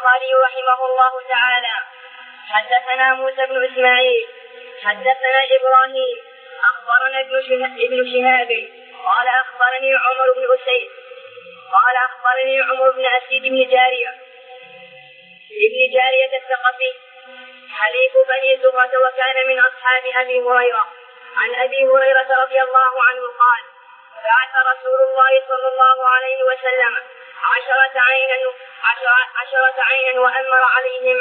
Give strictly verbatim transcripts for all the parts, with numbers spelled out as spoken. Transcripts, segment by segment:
البخاري رحمه الله تعالى: حدثنا موسى بن إسماعيل حدثنا إبراهيم أخبرنا ابن شهاب قال أخبرني عمر بن أسيد قال أخبرني عمر بن أسيد بن جارية ابن جارية الثقفي حليف بني زهرة وكان من أصحاب أبي هريرة. عن أبي هريرة رضي الله عنه قال: بعث رسول الله صلى الله عليه وسلم عشرة عينا عشرة عينا وأمر عليهم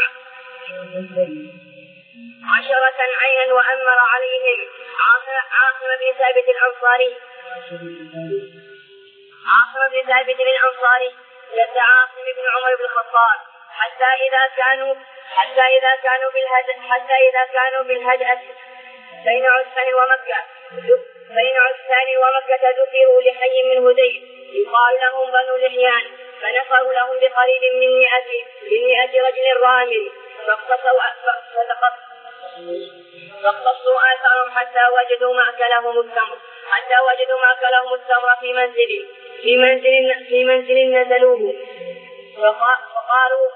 عشرة عينا وأمر عليهم عاصم بن ثابت الأنصاري عاصم بن ثابت الأنصاري جد عاصم بن عمر بن الخطاب حتى إذا كانوا حتى إذا كانوا بالهدأ حتى إذا كانوا بالهدأ بين عسفان ومكة بين عسفان ومكة ذكروا لحي من هذيل يقال لهم بنو لحيان، فنفروا لهم بقريب من مئة من مئة رجل رامل فاقتصوا فاقتصوا آثارهم حتى وجدوا مأكلهم التمر حتى وجدوا مأكلهم التمر في منزل في منزل في منزل نزلوه فقالوا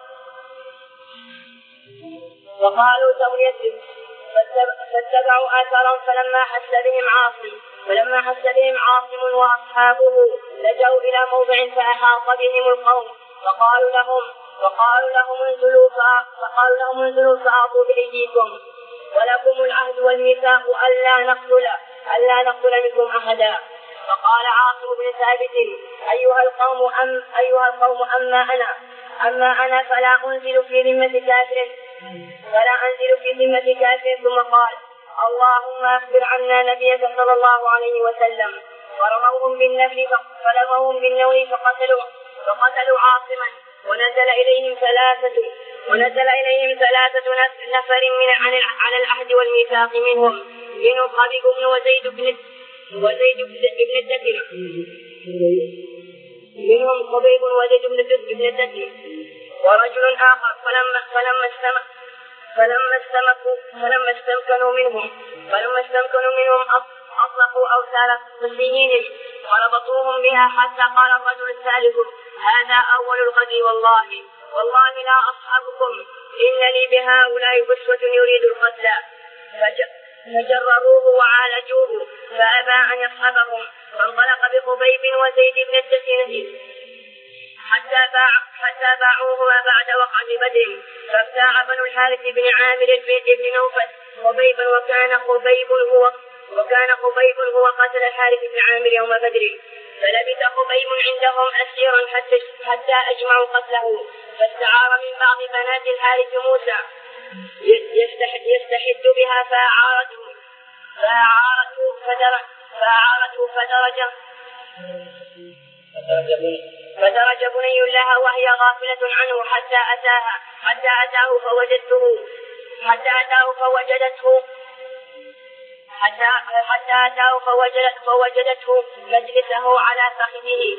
وقالوا تمر يثرب فاتبعوا آثارهم فلما حس بهم عاصم فلما حس بهم عاصم وأصحابه لجأوا إلى موضع فأحاط بهم القوم فقالوا لهم فقالوا لهم انزلوا فقالوا لهم انزلوا فأعطوا بأيديكم ولكم العهد والميثاق ألا نقتل ألا نقتل منكم أحدا. فقال عاصم بن ثابت: أيها القوم أم أيها القوم أما أنا أما أنا فلا أنزل في ذمة كافر فلا أنزل في ذمة كافر. ثم قال: اللهم أخبر عنا نبيك صلى الله عليه وسلم. ورموهم بالنبل فرموهم بالنول فقتلوا فقتلوا عاصما ونزل إليهم ثلاثة ونزل إليهم ثلاثة نفر من على العهد والميثاق منهم منهم خبيب بن وزيد بن وزيد بن الدكن منهم خبيب وزيد بن الدكن ورجل آخر فلما فلما استمع فلما استمكوا فلما استمكنوا منهم فلما استمكنوا منهم أطلقوا أوثار قسيهم وربطوهم بها حتى قال الرجل الثالث: هذا أول الغد والله والله لا أصحابكم إن لي بهؤلاء بسوة يريد القتل. فجرروه وعالجوه فأبى أن يصحبهم فانطلق بخبيب وزيد بن الدكين حتى باع حتى باعوهما بعد وقعة بدر فابتاع بنو الحارث بن عامر بن نوفل خبيبا وكان خبيب هو وكان خبيب هو قتل الحارث بن عامر يوم بدر. فلبث خبيب عندهم أسيرا حتى حتى أجمعوا قتله فاستعار من بعض بنات الحارث موسى يستحد بها فأعارته فأعارته فدرج فأعارته فدرج فدرج بني لها وهي غافلة عنه حتى أتاها حتى أتاه فوجدته حتى أتاه فوجدته حتى حتى أتاه فوجدت فوجدته مجلسه على فخذه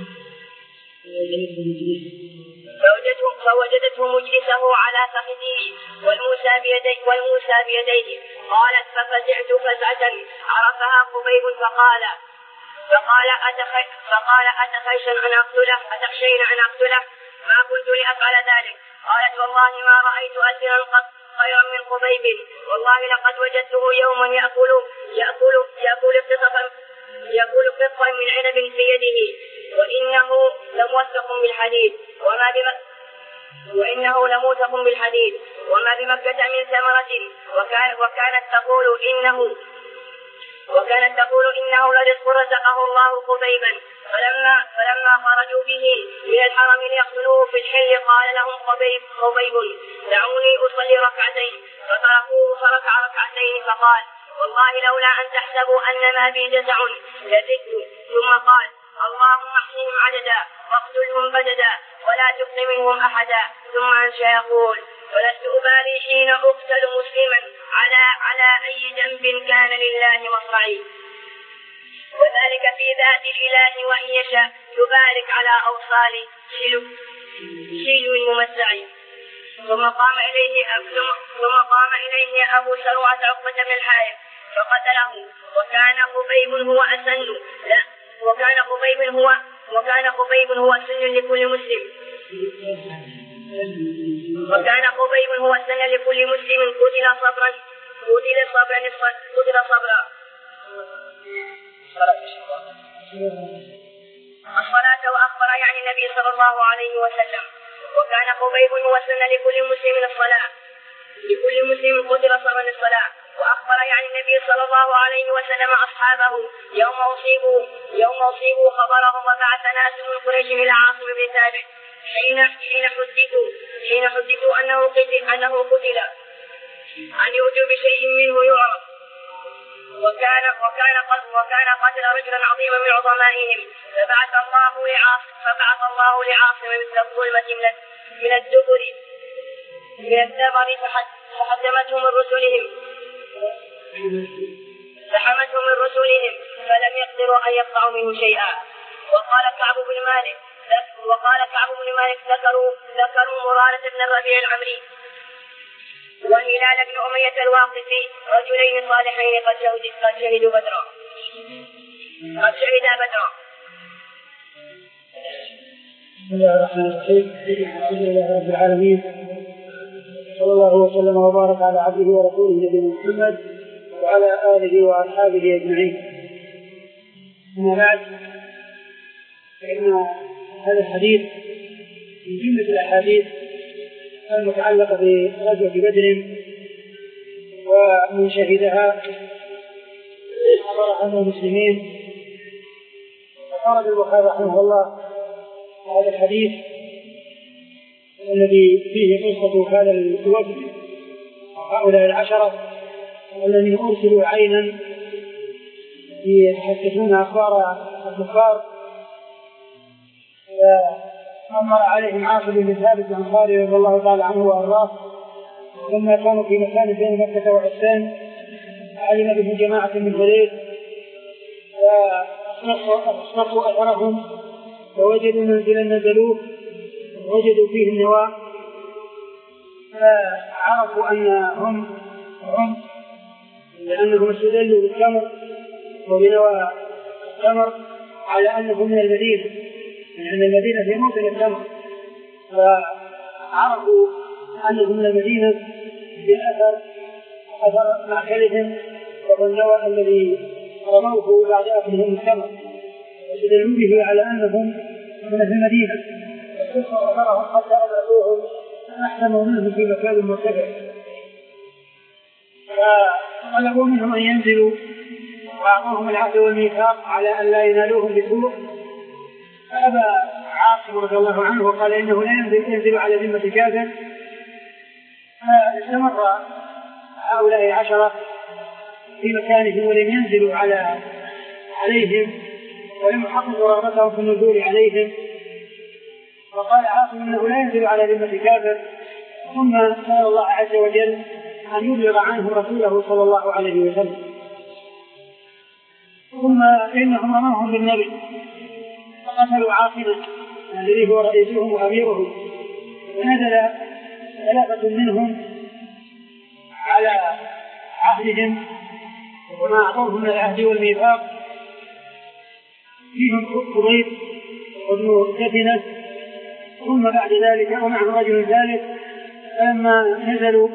فوجدته فوجدته مجلسه على فخذه والموسى بيديه والموسى بيديه. قالت: ففزعت فزعة عرفها خبيب فقال فقال أتخي فقال أتخيشن أن أقتله أتخشين أن أقتله ما كنت لأفعل ذلك. قالت: والله ما رأيت أسيرا قط خيرا من خبيب والله لقد وجدته يوما يأكل يأكل يأكل قطفا يأكل قطفا من عنب في يده وإنه لموثق بالحديد وما بمكة وإنه لموثق بالحديد وما بمكة من ثمرة وكان وكانت تقول إنه وكانت تقول إنه لرزق رزقه الله خبيبا. فلما فلما خرجوا به من الحرم ليقتلوه في الحل قال لهم خبيب خبيب: دعوني أصلي ركعتين. فتركوه فركع ركعتين فقال: والله لولا أن تحسبوا أن ما بي جزع لزدت. ثم قال: اللهم احصهم عددا واقتلهم بددا ولا تبق منهم أحدا. ثم أنشأ يقول: ولست أبالي حين أقتل مسلما على على أي ذنب كان لله مصرعي وذلك في ذات الإله وإن يشاء يبارك على أوصال شيل الممسعي. ثم قام إليه ثم قام إليه أبو سروعة عقبة بن الحارث فقتله وكان خبيب هو أسن لا وكان خبيب هو وكان خبيب هو أسن لكل مسلم وكان خبيب هو السنة لكل مسلم قتل صبرا قتل صبرا قتل صبرا الصلاة وأخبر يعني النبي صلى الله عليه وسلم. وكان خبيب هو السنة لكل مسلم الصلاة لكل مسلم قتل صبرا الصلاة. وأخبر يعني النبي صلى الله عليه وسلم أصحابه يوم أصيبوا يوم أصيبوا خبرهم وبعث ناس من قريش إلى عاصم بن ثابت حين حين حدثوا حين حدثوا أنه قتل أنه قتل أن يؤتوا بشيء منه يعرف. وكان وكان قتل وكان قتل رجلا عظيما من عظمائهم فبعث الله لعاصم فبعث الله لعاصم مثل الظلمة من من الدبر من الدبر فحكمتهم من رسلهم فحمتهم من رسلهم فلم يقدروا أن يقطعوا منه شيئا. وقال كعب بن مالك وقال كعب بن مالك ذكروا ذكروا مرارة بن الربيع العمري وهلال بن أمية الواقفي رجلين صالحين قد شهدوا بدرا قد شهدا بدرا. بسم الله الرحمن الرحيم. الحمد لله رب العالمين صلى الله وسلم وبارك على عبده ورسوله نبينا محمد وعلى آله وأصحابه أجمعين. أما بعد فإن هذا الحديث من جملة الأحاديث المتعلقة بغزوة بدر ومن شهدها حضرها المسلمين. وقال البخاري رحمه الله هذا الحديث الذي فيه قصة هذا الوفد هؤلاء العشرة الذين أرسلوا عينا يحدثون أخبار الكفار فأمر عليهم عاصم بن ثابت الأنصاري رضي الله تعالى عنه وأرضاه لما كانوا في مكان بين مكة وعسان علم بهم جماعة من فريق فاصطفوا أثرهم فوجدوا منزلا نزلوه وجدوا فيه النواة فعرفوا أنهم هم لأنهم استدلوا بالتمر وبنوى التمر على أنهم من المدينة لأن المدينة في موطن التمر فعرفوا أنهم من المدينة بالأثر أثر معكلهم وهو النوى الذي رموه بعد أكلهم التمر واستدلوا به على أنهم من المدينة فاستغفروا أثرهم حتى أدركوهم أحسنوا منهم في مكان مرتفع فطلبوا منهم أن ينزلوا وأعطوهم العهد والميثاق على أن لا ينالوهم بسوء فأبى عاصم رضي الله عنه وقال إنه لا ينزل, ينزل على ذمة كافر. فاستمر هؤلاء العشرة في مكانهم ولم ينزلوا على عليهم ولم يحققوا رغبتهم في النزول عليهم. وقال عاصم إنه لا ينزل على ذمة كافر ثم سأل الله عز وجل أن يبلغ عنه رسوله صلى الله عليه وسلم. ثم إنهم رموهم بالنبي فقتلوا عاصما الذي هو رئيسهم وأميرهم ونزل ثلاثة منهم على عهدهم وما أعطوهم من العهد والميثاق فيهم خبيب وابن كفنة ثم بعد ذلك ومعه رجل ثالث فلما نزلوا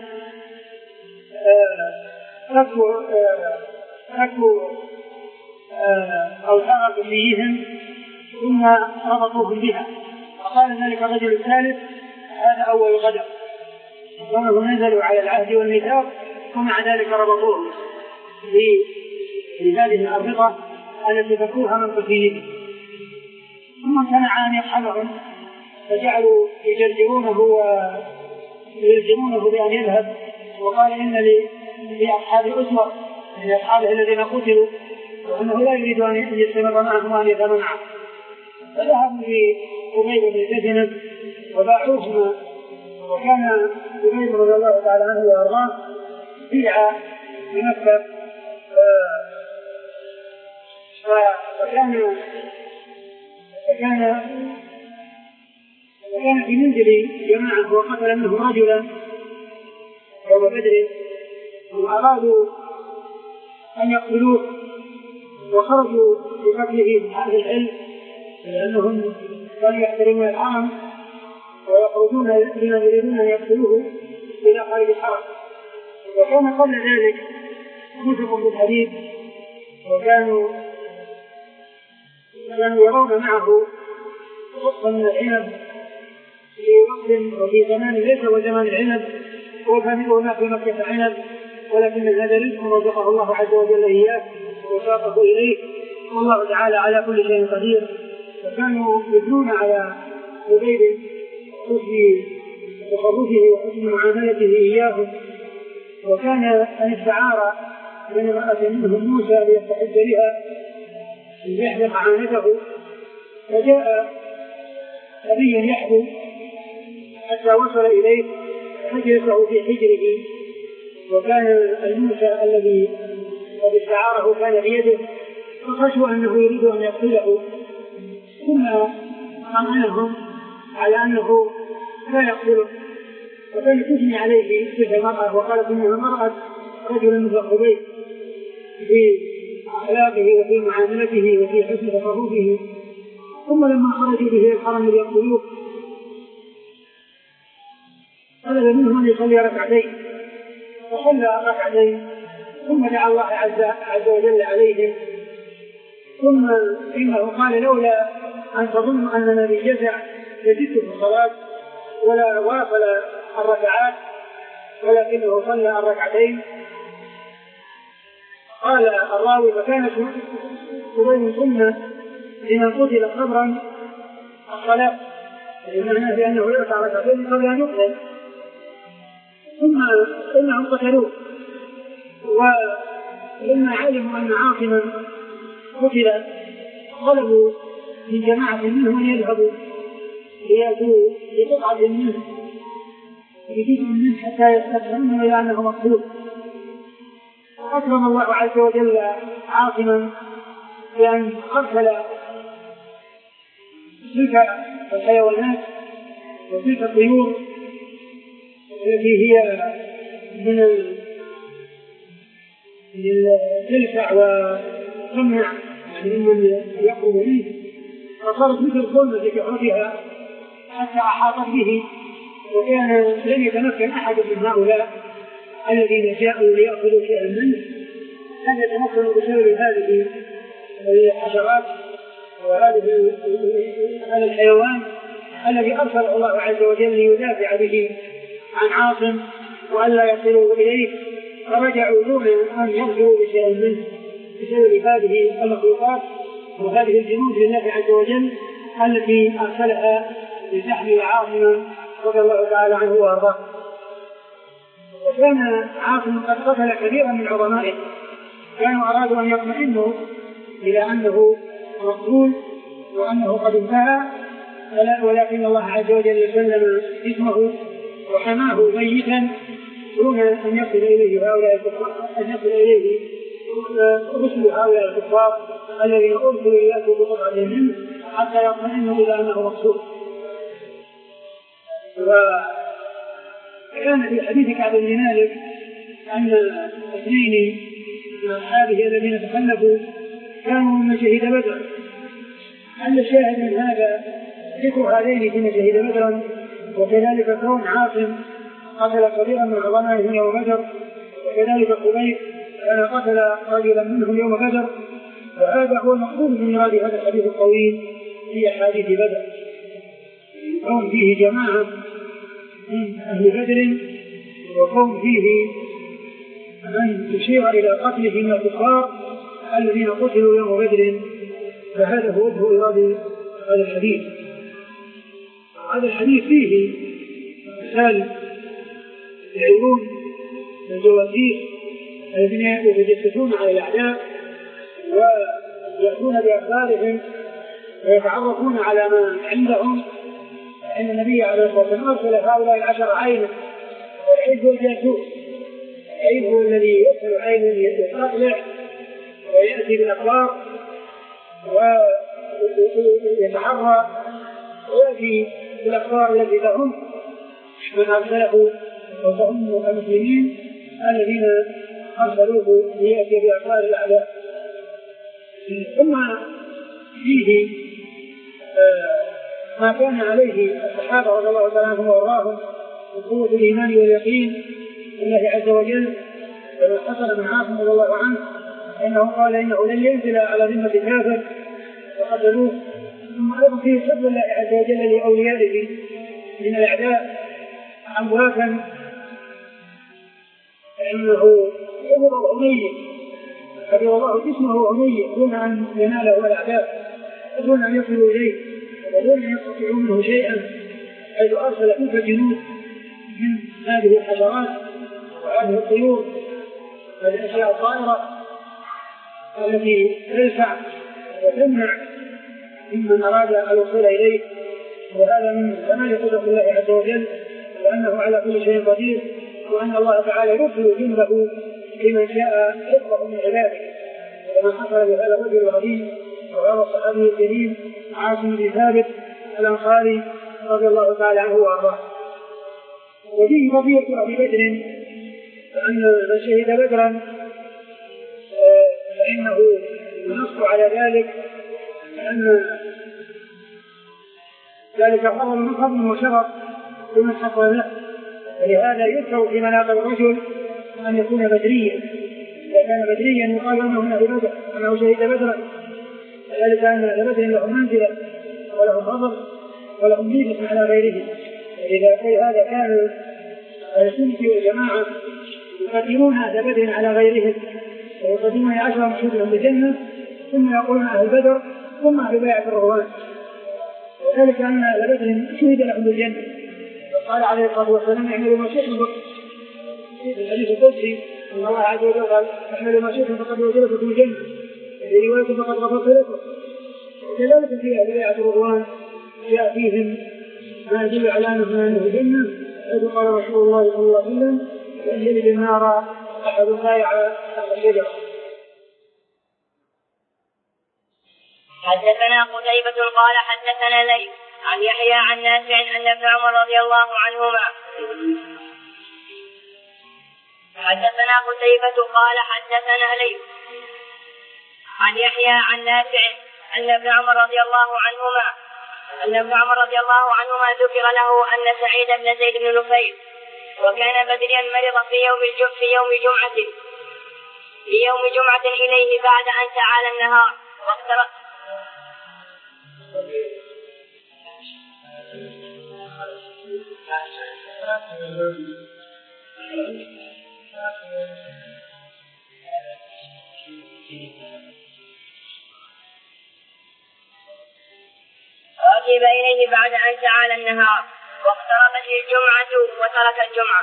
فكوا فكوا أوثار فيهم ثم ربطوهم بها فقال ذلك الرجل الثالث هذا أول غدر وهم نزلوا على العهد والميثاق ومع ذلك ربطوهم لهذه الأربطة التي فكوها من قتيلهم ثم امتنع أن يصحبهم فجعلوا يجرجرونه ويلزمونه بأن يذهب وقال إن لأصحاب أسوة من أصحابه الذين قتلوا وأنه لا يريد أن يستمر معهم وأن يذهب معهم فذهبوا لخبيب بن كفنة وباعوهما وكان خبيب رضي الله تعالى عنه وأرضاه بيع بمكة فكان فكان فكان في منزل جماعة وقتل منه رجلا يوم بدر وأرادوا أن يقتلوه وخرجوا بقتله أهل العلم لأنهم كانوا يحترمون الحرم ويخرجون لمن يريدون أن يقتلوه إلى خارج الحرم. وكان قبل ذلك نفق بالحديد، وكانوا كانوا يرون معه قطا من العنب في وقت وفي زمان ليس هو زمان العنب، وكان في مكة عنب، ولكن هذا رزق رزقه الله عز وجل إياه وساقه إليه، والله تعالى على كل شيء قدير. فكانوا يبنون على عبيد حسن تصرفه وحسن معاملته إياهم. وكان أن استعار من امرأة منهم موسى ليستحد بها ليحلق عانته، فجاء نبي يحبو حتى وصل إليه فجلسه في حجره، وكان الموسى الذي قد استعاره كان بيده، فخشوا أنه يريد أن يقتله، ثم أمنهم على أنه لا يقتله. وكان تثني عليه تلك المرأة وقالت إنها مرأة رجل مثل خبيث في أخلاقه وفي معاملته وفي حسن تصرفه. ثم لما خرجوا به الحرم ليقتلوه طلب منهم أن يصلي ركعتين، فصلى ركعتين ثم دعا الله عز, عز وجل عليهم. ثم إنه قال لولا أن تظن أننا بالجزع لزدت في الصلاة ولا واصل الركعات، ولكنه صلى الركعتين. قال الراوي فكانت قبيل سنة لمن قتل صبرا الصلاة، لأنها بأنه يرفع ركعتين قبل أن يقتل، ثم إنهم قتلوه. ولما علموا أن عاصما قتل طلبوا من جماعة منهم أن يذهبوا ليأتوا بقطعة منه بجزء منه حتى يستفهموا إلى أنه مقتول. أكرم الله عز وجل عاصما بأن أرسل تلك الحيوانات وتلك الطيور التي هي من تلفع وتمنع يعني من يقرب منه، فصارت مثل الظلمة في كحرتها حتى أحاطت به، وكان لم يتمكن أحد من هؤلاء الذين جاءوا ليأخذوا شيئا منه أن يتمكنوا بسبب هذه الحشرات وهذه هذا الحيوان الذي أرسله الله عز وجل ليدافع به عن عاصم وألا يصلوا إليه، فرجعوا دون أن يرجعوا بشيء منه بسبب هذه المخلوقات وهذه الجنود لله عز وجل التي أرسلها لتحمي عاصما رضي الله تعالى عنه وأرضاه. وكان عاصم قد قتل كثيرا من عظمائه، كانوا أرادوا أن يطمئنوا إلى أنه مقتول وأنه قد انتهى، ولكن الله عز وجل سلم جسمه وحماه ميتا دون أن يصل إليه هؤلاء الكفار، أن يصل إليه رسل هؤلاء الكفار الذين أرسلوا ليأتوا بقطعة منه حتى يطمئنوا إلى أنه مقتول. وكان في حديث كعب بن مالك أن اثنين من أصحابه الذين تخلفوا كانوا من شهيد بدر. أن الشاهد من هذا ذكر هذين فيما شهيد بدرا، وكذلك كون عاصم قتل صغيرا من عظمائهم يوم بدر، وكذلك قبيل كان قتل رجلا منهم يوم بدر. وهذا هو المقصود من مراد هذا الحديث الطويل في أحاديث بدر، كون فيه جماعة من أهل بدر وكون فيه من يشير إلى قتله من الكفار الذين قتلوا يوم بدر. فهذا هو وجه إرادة هذا الحديث. هذا الحديث فيه مثال العيون والجواسيس الذين يتجسسون على الأعداء ويأتون بأخبارهم ويتعرفون على ما عندهم. إن النبي عليه الصلاة والسلام أرسل هؤلاء العشر عينا، والعيد هو الجاسوس، العيد هو الذي يرسل عينا يستطلع ويأتي بالأخبار ويتحرى ويأتي بالأخبار التي تهم من أرسله وتهم المسلمين الذين أرسلوه ليأتي بأخبار الأعداء. ثم فيه ما كان عليه الصحابة رضي الله تعالى عنهم وارضاهم من قوة الإيمان واليقين بالله عز وجل، كما حصل من عاصم رضي الله عنه انه قال انه لن ينزل على ذمة كافر وقتلوه. ثم ايضا فيه حب الله عز وجل لاوليائه من الاعداء امواتا، فانه يمر اميه كبر الله جسمه اميه دون ان يناله الاعداء ودون ان يصلوا اليه ودون ان يستطيعوا منه شيئا، حيث ارسل الف جنود من هذه الحشرات وهذه الطيور والاشياء الطائره التي تدفع وتمنع ممن اراد الوصول اليه. وهذا من كمال قدرة الله عز وجل، وانه على كل شيء قدير، وان الله تعالى يرسل جنده لمن شاء حفظه من عباده، كما حصل بهذا الرجل العظيم وهذا الصحابي الكريم عاصم بن ثابت الانصاري رضي الله تعالى عنه وارضاه. وفيه فضيلة أبي بدر، فان من شهد بدرا فانه ينص على ذلك ان ذلك فضل من فضل وشرف لمن حصل له، ولهذا يذكر في مناقب الرجل ان يكون بدريا. اذا كان بدريا يقال انه من اهل بدر، انه شهد بدرا، ذلك ان اهل بدر لهم منزله ولهم فضل ولهم ميزه على غيرهم. واذا قيل هذا كان السنه والجماعه يقدمون اهل بدر على غيرهم، ويقدمون عشرة مشهودهم بالجنه، ثم يقولون اهل بدر ثم اهل بيعه الرضوان، وذلك ان اهل بدر شهد لهم بالجنه. قال عليه الصلاه والسلام اعملوا ما شئتم، في الحديث القدسي ان الله عز وجل قال اعملوا ما شئتم فقد وجدتكم الجنه، في روايه فقد غفرت لكم. وكذلك في اهل بيعه الرضوان ياتيهم ما يدل على انه الجنه، حيث قال رسول الله صلى الله عليه وسلم ان يلد النار احد بايع تحت الشجره. حدثنا قتيبة قال حدثنا ليث عن يحيى عن نافع أن ابن عمر رضي الله عنهما حدثنا قتيبة قال حدثنا ليث عن يحيى عن نافع أن ابن عمر رضي الله عنهما أن ابن عمر رضي الله عنهما ذكر له أن سعيد بن زيد بن نفيل وكان بدريا مرض في يوم الجمعة في يوم جمعة في يوم جمعة إليه بعد أن تعالى النهار واقترب ركب إليه بعد أن تعالى النهار واقتربت الجمعة وترك الجمعة.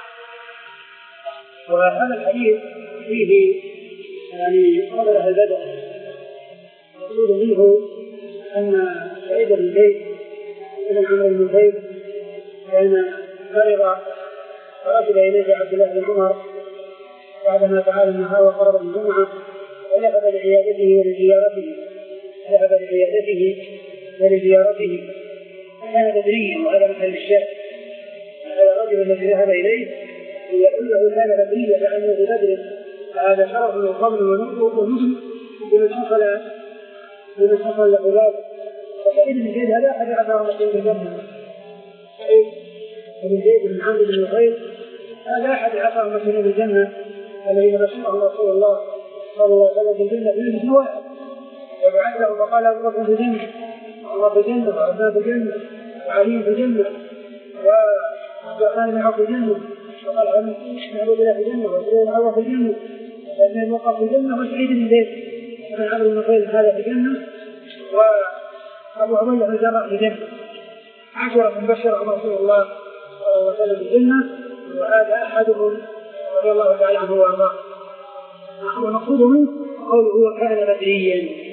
وهذا الحديث فيه يعني قول أهل بدر يقول منه أن سعيد بن زيد بن عمرو بن زيد كان مرض فركب إليه عبد الله بن عمر بعدما تعالى النهار وقرب الجمعة، وذهب لعيادته ولزيارته ذهب لعيادته ولزيارته كان بدريا، وهذا محل الشاهد. هذا الرجل الذي ذهب إليه يقول له كان بدريا لأنه ببدر، فهذا شرف وفضل ونجم لمن حصل لمن حصل له ذلك. فسعيد بن زيد هذا أحد عشر مسلمين بالجنة، سعيد بن زيد بن عمرو بن نفيل هذا أحد عشر مسلمين بالجنة الذين بشرهم رسول الله صلى الله عليه وسلم بالجنة باسم واحد، وبعثه فقال أبو بكر في الجنة وعمر في الجنة وعثمان في الجنة وعلي في الجنة وعثمان بن عوف في الجنة وقال عن عبد الله في الجنة وسعيد بن عوف في الجنة وابن وقف في الجنة وسعيد بن زيد بن عمرو بن نفيل هذا في الجنة وأبو عبيدة بن الجراح في الجنة. عشرة مبشرة رسول الله صلى الله عليه وسلم بالجنة، وهذا أحدهم رضي الله تعالى عنه وارضاه. ونقول منه قوله وكان بدريا.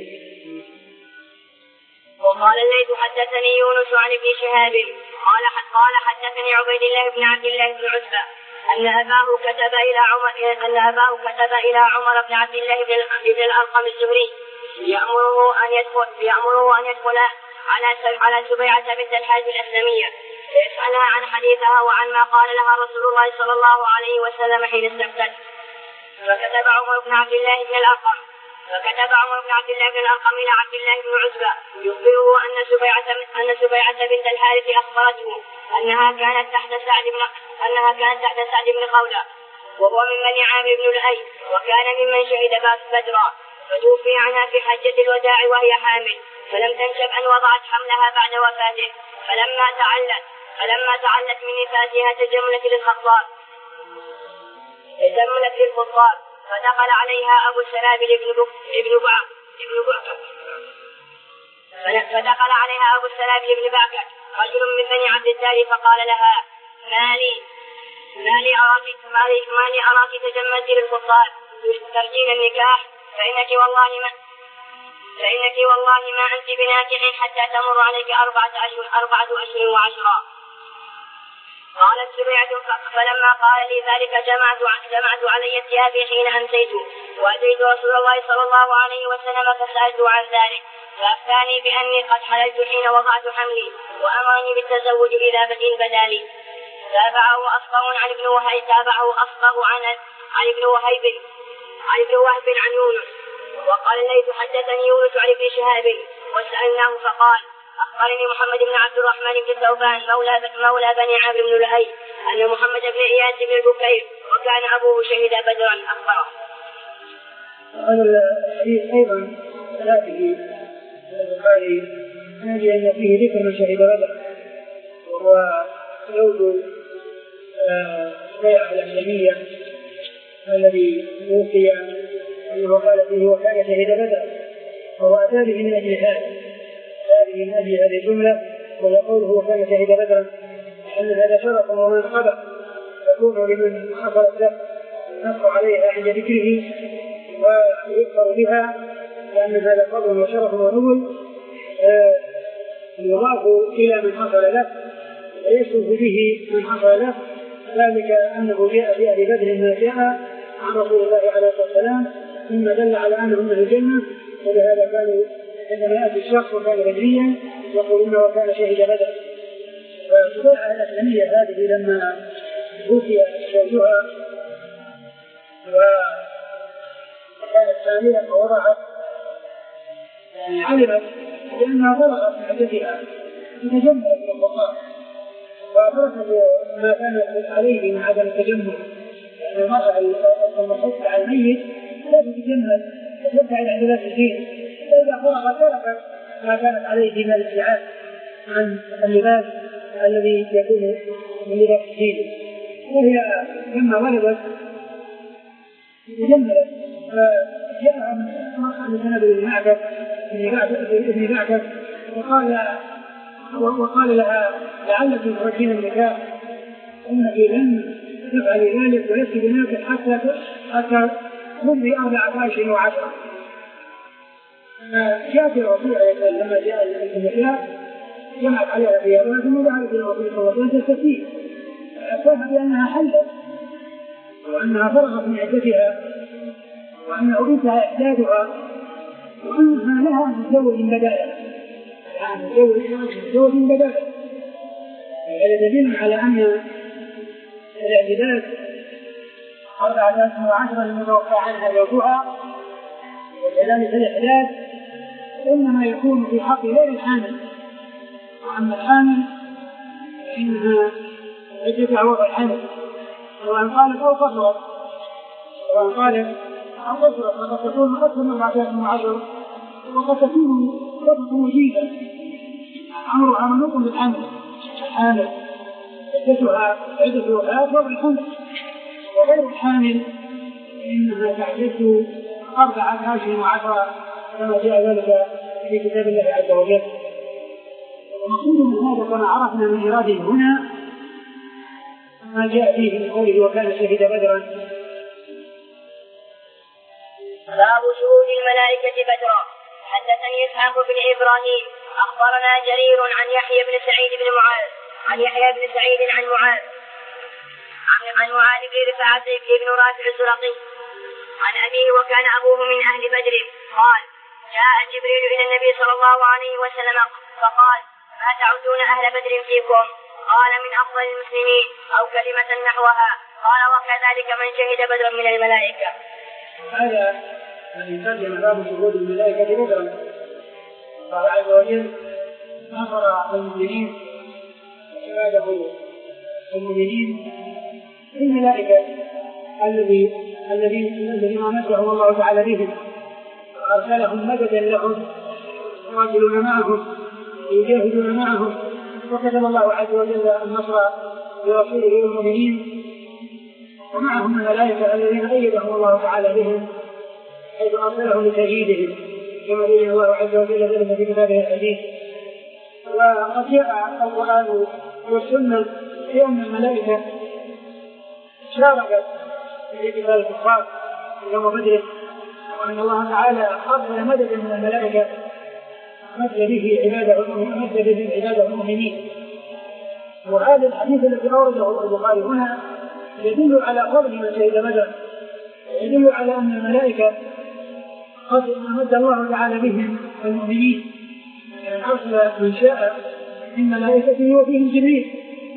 وقال الليث حدثني يونس عن ابن شهاب قال قال حدثني عبيد الله بن عبد الله بن عتبة أن أباه كتب إلى عمر أن أباه كتب إلى عمر بن عبد الله بن الأرقم الزهري يأمره أن يدخل يأمره أن يدخل على على سبيعة بنت الحارث الأسلمية يسألها عن حديثها وعن ما قال لها رسول الله صلى الله عليه وسلم حين استفتت. فكتب عمر بن عبد الله بن الأرقم فكتب عمر بن عبد الله بن الأرقم إلى عبد الله بن عتبة يخبره أن سبيعة أن سبيعة بنت الحارث أخبرته أنها كانت تحت سعد بن أنها كانت تحت سعد بن خولة وهو من بني عامر بن لؤي وكان ممن شهد بدرا، فتوفي عنها في حجة الوداع وهي حامل، فلم تنشب أن وضعت حملها بعد وفاته، فلما تعلت فلما تعلت من نفاسها تجملت للخطاب تجملت للخطاب فدخل عليها أبو السنابل ابن بك ابن بعك ابن بعك فدخل عليها أبو السنابل ابن بعك رجل من بني عبد الدار فقال لها: ما لي ما لي أراك ما لي أراك تجملت للخطاب ترجين النكاح، فإنك والله ما فإنك والله ما أنت بناكح حتى تمر عليك أربعة أشهر أربعة أشهر وعشرة. قالت سبيعة: فلما قال لي ذلك جمعت جمعت علي ثيابي حين أمسيت، وأتيت رسول الله صلى الله عليه وسلم فسألته عن ذلك، فأفتاني بأني قد حللت حين وضعت حملي، وأمرني بالتزوج إذا بدين بدالي. تابعه أصبغ عن ابن وهيب تابعه أصبغ عن عن ابن وهيب عن ابن وهب عن يونس. وقال الليث: حدثني يونس عن ابن شهاب وسألناه فقال: أخبرني محمد بن عبد الرحمن بن ثوبان مولى مولى بني عامر بن لؤي أن محمد بن إياس بن البكير وكان أبوه شهد بدرا أخبره. هذا الحديث أيضا ثلاثه البخاري هذه أن فيه ذكر من شهد بدر وهو زوج سبيعة الأسلمية الذي توفي، أنه قال فيه وكان شهد بدر، وهو أتى به من أجل هذا هذه من أجل هذه الجملة، ويقوله وكان شهد بدرا أن هذا شرف ومنقبة تكون لمن حصلت له نصر عليها عند ذكره ويكفر بها، لأن هذا فضل وشرف ونبل يضاف إلى من حصل له ويشرف به من حصل له، ذلك أنه جاء في أهل بدر ما جاء عن رسول الله عليه الصلاة والسلام ثم دل على أنهم من الجنة، ولهذا كانوا عندما يأتي الشخص وكان بدريا يقولون وكان شهد بدر. فسبيعة الأسلمية هذه لما توفي زوجها وكانت ثانية فوضعت يعني علمت لأنها بلغت من عدتها تجملت من الخطاب وتركت ما كانت عليه من عدم التجمل، لأن المرأة لما تحط على الميت لا تتجمل وتبقى إلى اعتلاف الدين، فإذا فرغت تركت ما كانت عليه من الابتعاد عن اللباس الذي يكون من لباس الدين، وهي لما ولدت تجملت فجاء من سند المعبد ابن معبد وقال وقال لها: لعلك ترجين النكاح، انك لن تفعلي ذلك ولست بناكح حتى حتى تمضي أربعة أشهر وعشرة. جاءت الرسول عليه السلام لما جاء النكاح جمعت عليها ثيابها ثم دعت الرسول صلى الله عليه وسلم تستفتيه، فأخبرها بأنها حلت وأنها فرغت من عدتها وأن انتهى إحداثها وأنها لها أن تتزوج بدالا يعني تتزوج بدالا. هذا دليل على أن الاعتداد أربعة أشهر وعشرة المتوقع عنها زوجها، وكذلك الإحداث إنما يكون في حق غير الحامل، وأما الحامل فإنها عدتها وضع الحمل سواء قالت أو قصرت سواء قالت أو قصرت فقد تكون أكثر من أربعة أشهر وعشرة وقد تكون ضبط مجيدة أمرها منوط بالحمل. الحامل عدتها عدة وفاة وضع الحمل، وغير الحامل إنها تعتد أربعة أشهر وعشرة كما جاء ذلك في كتاب الله عز وجل. المقصود من هذا كما عرفنا من إراده هنا ما جاء فيه من قوله وكان شهد بدرا. باب شهود الملائكة بدرا. حدثني إسحاق بن إبراهيم أخبرنا جرير عن يحيى بن سعيد بن معاذ عن يحيى بن سعيد عن معاذ عن معاذ بن رفاعة بن رافع الزرقي عن أبيه وكان أبوه من أهل بدر قال: جاء جبريل إلى النبي صلى الله عليه وسلم فقال: ما تعدون أهل بدر فيكم؟ قال: من أفضل المسلمين أو كلمة نحوها. قال: وكذلك من شهد بدرا من الملائكة. هذا أن يسلم باب شهود الملائكة بدرا. قال عز وجل: نصر المؤمنين وعباده المؤمنين الملائكة الذي الذين الذين مدهم الله تعالى بهم وأرسلهم مددا لهم يواجهون معهم ويجاهدون معهم، وكتب الله عز وجل النصر لرسوله والمؤمنين، ومعهم الملائكة الذين أيدهم الله تعالى بهم حيث أرسلهم لتأييدهم كما بين الله عز وجل ذلك في كتابه العزيز. وقد جاء القرآن والسنة في أن الملائكة شاركت في قتال الكفار يوم بدر، وأن الله تعالى أرسل مددا من الملائكة مد به عباده مد به عباده المؤمنين. وهذا الحديث الذي أورده البخاري هنا يدل على فضل من شهد بدر، يدل على أن الملائكة قد مد الله تعالى بهم المؤمنين، يعني أرسل من شاء من ملائكته وفيهم جبريل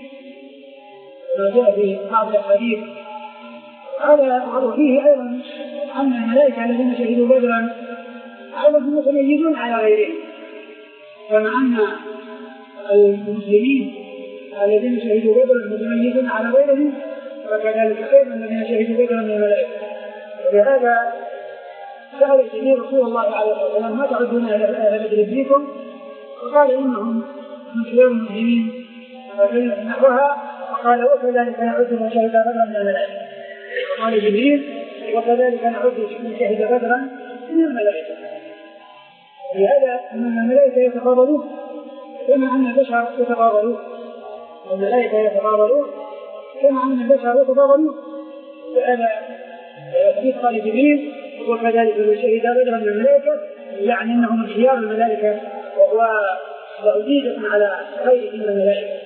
ما جاء في بعض الحديث. هذا وفيه أيضا أن الملائكة الذين شهدوا بدرا أيضا متميزون على غيرهم، كما أن المسلمين الذين شهدوا بدرا متميزون على غيرهم، فكذلك أيضا الذين شهدوا بدرا من الملائكة. ولهذا سأل الجميع رسول الله عليه الصلاة والسلام: ما تعدون أهل بدر فيكم؟ فقال: إنهم من خيار المسلمين نحوها. فقال: وكذلك نعد من شهد بدرا من الملائكة. قال جبريل: وكذلك نعد من شهد بدرا من الملائكة. لهذا أن الملائكة يتفاضلون كما أن البشر يتفاضلون، والملائكة يتفاضلون كما أن البشر يتفاضلون. فهذا حديث قال جبريل: وكذلك من شهد بدرا من الملائكة، يعني أنه من خيار الملائكة وهو وأزيد على خير من الملائكة.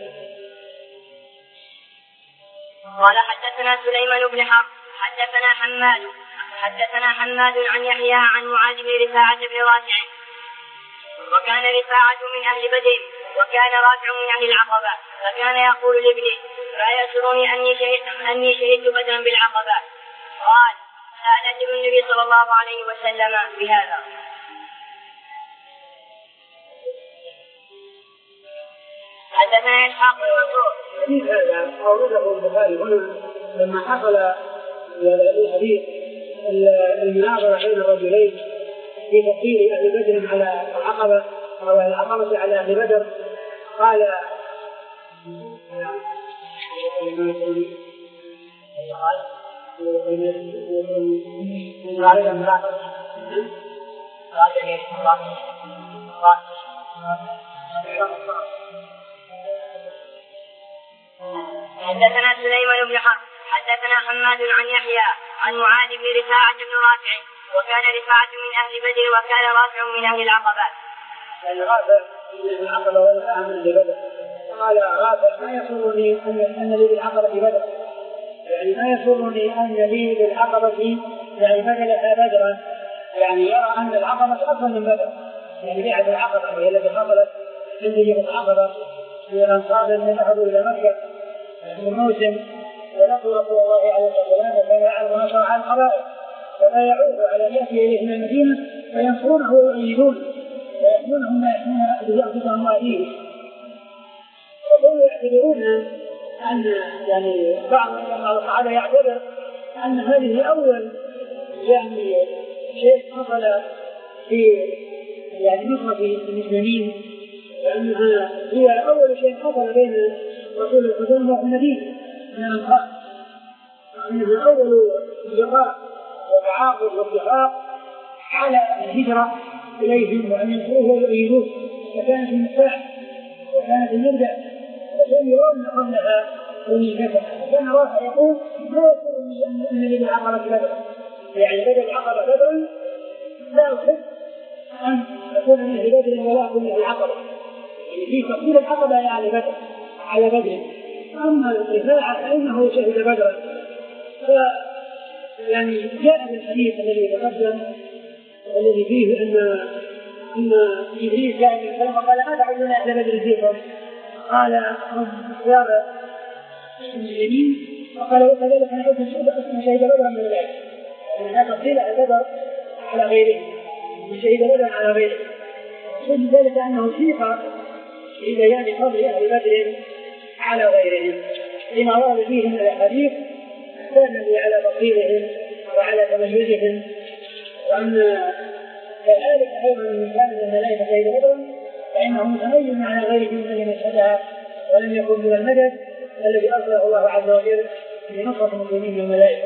قال: حدثنا سليمان بن حرب حدثنا حماد حدثنا حماد عن يحيى عن معاذ بن رفاعة بن رافع، وكان رفاعة من أهل بدر وكان رافع من أهل العقبة، فكان يقول لابنه: لا يسرني أني شهدت أني شهدت بدرا بالعقبة. قال: فأتى النبي صلى الله عليه وسلم بهذا. حدثنا إسحاق بن منصور. هذا أورده البخاري هنا لما حصل الحديث المناظرة بين الرجلين في تفضيل أهل بدر على العقبة أو العقبة على أهل بدر. قال: حدثنا سليمان بن حرب حدثنا حماد عن يحيى عن معاذ بن رفاعة بن رافع، وكان رفاعة من أهل بدر وكان رافع من أهل العقبة. رافع من العقبة ورفاعة من أهل بدر. قال رافع: ما يسرني أن لي بالعقبة بدر، يعني ما يسرني أن لي بالعقبة يعني بدلها بدرا، يعني يرى أن العقبة أفضل من بدر، يعني بيعة العقبة وهي التي حصلت عند يوم العقبة في الأنصار الذين ذهبوا إلى مكة في الموسم ولقوا رسول الله عليه الصلاة والسلام، وكان يعلم نصر على القبائل، فلا يعود على أن يأتي إليه من المدينة فينصرونه ويؤيدونه ويحمونهم ما يحمون بأنفسهم وأهليه. وكانوا يعتبرون أن يعني بعض الصحابة يعتبر أن هذه أول يعني شيء حصل في يعني نصرة المسلمين، لأنها هي أول شيء حصل بين رسول الحدود والمدينة من الأنصار، وأنها أول لقاء وتعاقد واتفاق على الهجرة إليهم وأن ينصروه ويؤيدوه. فكانت المفتاح وكانت المبدأ، وكان يرون قبلها ومن وكان رافع يقول: لا يسرني أن لي بالعقبة بدر، يعني بدل العقبة بدر لا أحب أن أكون من أهل بدر ولا أكون من العقبة، يعني في تفصيل العقبة يعني بدر على بدر. أما الرفاعة فإنه شهد بدرا. ف يعني جاء بالحديث الذي تقدم الذي فيه أن أن جبريل جاء من السلام وقال: ما تعودون أهل بدر فيكم؟ قال: خيار المسلمين. وقال: وكذلك نعد من شهد بدرا من ذلك، يعني لا تفصيل على بدر على غيره وشهد بدرا على غيره، وجد ذلك أنه سيق في بيان فضل أهل بدر على غيرهم لما ورد فيه من الأحاديث الدالة على تفضيلهم وعلى تميزهم، وأن كذلك أيضا من كان من الملائكة شهد بدرا فإنه متميز على غيره من الذين يشهدها ولم يكن من المدد الذي أرسله الله عز وجل لنصرة المسلمين من الملائكة.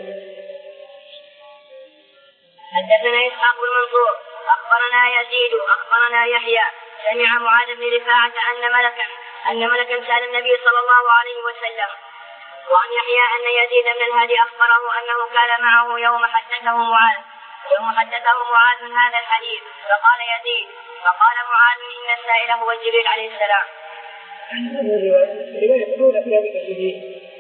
حدثنا إسحاق بن منصور أخبرنا يزيد أخبرنا يحيى سمع معاذ بن رفاعة أن ملكا أن ملكا سأل النبي صلى الله عليه وسلم، وعن يحيى أن يزيد بن الهادي أخبره أنه كان معه يوم حدثه معاذ يوم حدثه معاذ هذا الحديث فقال يزيد فقال معاذ إن السائل هو جبريل عليه السلام. الرواية الأولى فيها بكثير،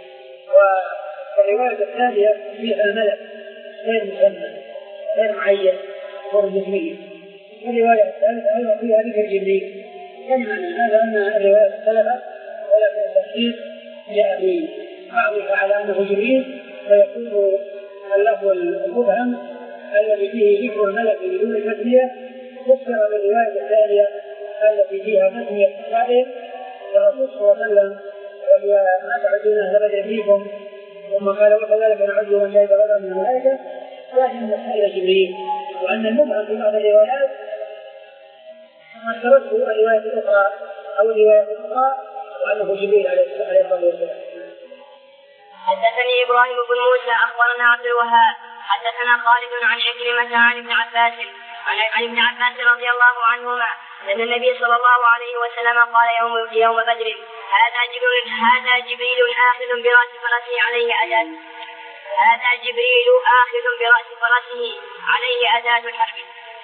والرواية الثانية فيها ملك غير مسمى غير معين غير جبريل، والرواية الثالثة أيضا فيها ذكر جبريل. كلمة هذا أن الرواية الثالثة ولكن التفسير جاء به معروف على أنه جبريل، فيكون اللفظ المبهم الذي فيه ذكر الملك بدون التسمية فسر بالرواية الثانية التي فيها تسمية السائل والرسول صلى الله عليه وسلم ما تعدون أهل بدر فيكم، ثم قال وكذلك نعد من شهد بدرا من الملائكة، لكن السائل جبريل. وأن المبهم في بعض الروايات ما اشترته الرواية الأخرى أو الرواية الأخرى وأنه جبريل عليه الصلاة والسلام. حدثني إبراهيم بن موسى أخبرنا عبد الوهاب حدثنا خالد عن عكرمة عن ابن عباس عن ابن عباس رضي الله عنهما أن النبي صلى الله عليه وسلم قال يوم يوم بدر هذا جبريل هذا جبريل آخذ برأس فرسه عليه أداة هذا جبريل آخذ برأس فرسه عليه أداة الحرب.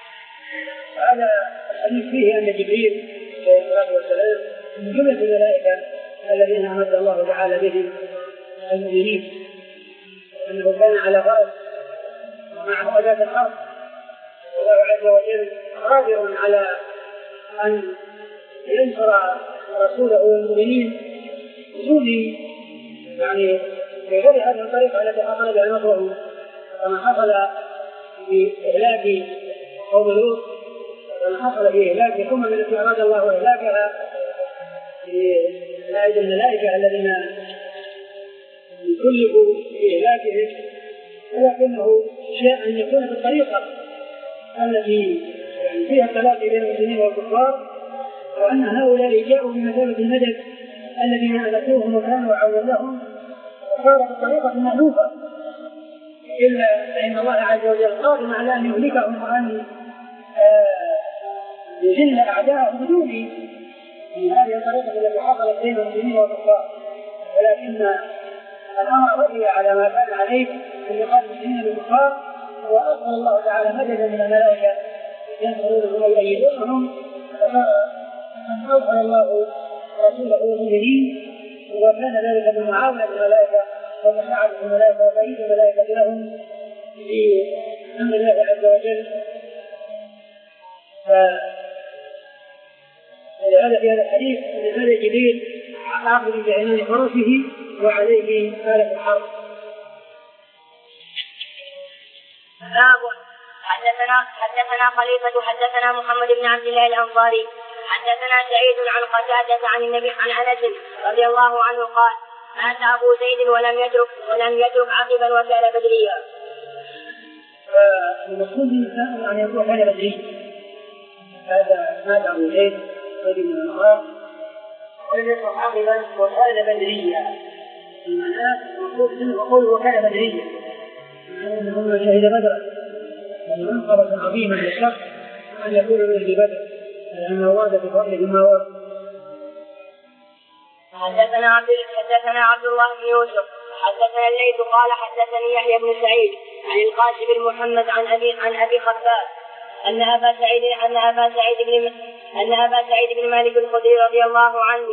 هذا الحديث فيه أن جبريل عليه الصلاة والسلام من جملة الملائكة الذين أمد الله تعالى بهم المؤمنين، أنه كان على غرض معه أداة الحرب، والله عز وجل قادر على أن ينصر رسوله والمؤمنين بدون يعني بغير هذه الطريقة التي حصل بها نصرهم، كما حصل في إهلاك قوم لوط وكما حصل في إهلاك الأمم التي أراد الله إهلاكها بأيدي الملائكة الذين كلفوا بإهلاكهم، ولكنه شاء أن يكون بالطريقة التي فيها التلاقي بين المسلمين والكفار، وأن هؤلاء جاءوا بمثابة المدد الذين أهلكوهم وكانوا عونا لهم، وصارت الطريقة مألوفة، إلا فإن الله عز وجل قادر على أن يهلكهم وأن يذل أعداءهم بدون من هذه الطريقة التي حصلت بين المسلمين والكفار، ولكن الأمر بقي على ما كان عليه من لقاء المسلمين بالكفار، وأرسل الله تعالى مددا من الملائكة ينصرونهم ويؤيدونهم، فمن أرسل الله رسوله المؤمنين وكان ذلك بمعاونة الملائكة ومساعدة الملائكة وتأييد الملائكة لهم بأمر الله عز وجل. فلهذا في هذا الحديث أن هذا جبريل آخذ بعنان فرسه وعليه آلة الحرب. باب حدثنا حدثنا خليفة حدثنا محمد بن عبد الله الأنصاري حدثنا سعيد عن قتادة عن النبي عن أنس رضي الله عنه قال مات أبو زيد ولم يترك ولم يترك عقبا وكان بدريا. المقصود بالإنسان أن يكون كان بدريا، هذا مات أبو زيد رضي الله عنه ولم يترك عقبا وكان بدريا. المقصود بالقول وكان بدريا أنه شهد بدرا، منقبة عظيمة للشخص أن يكون من أهل بدر لأنه ورد في فضله بما ورد. حدثنا عبد حدثنا عبد الله بن يوسف حدثنا الليث قال حدثني يحيى بن سعيد عن القاسم بن محمد عن أبي عن أبي خباب أن أبا سعيد أن أبا سعيد بن أن أبا سعيد بن مالك الخدري رضي الله عنه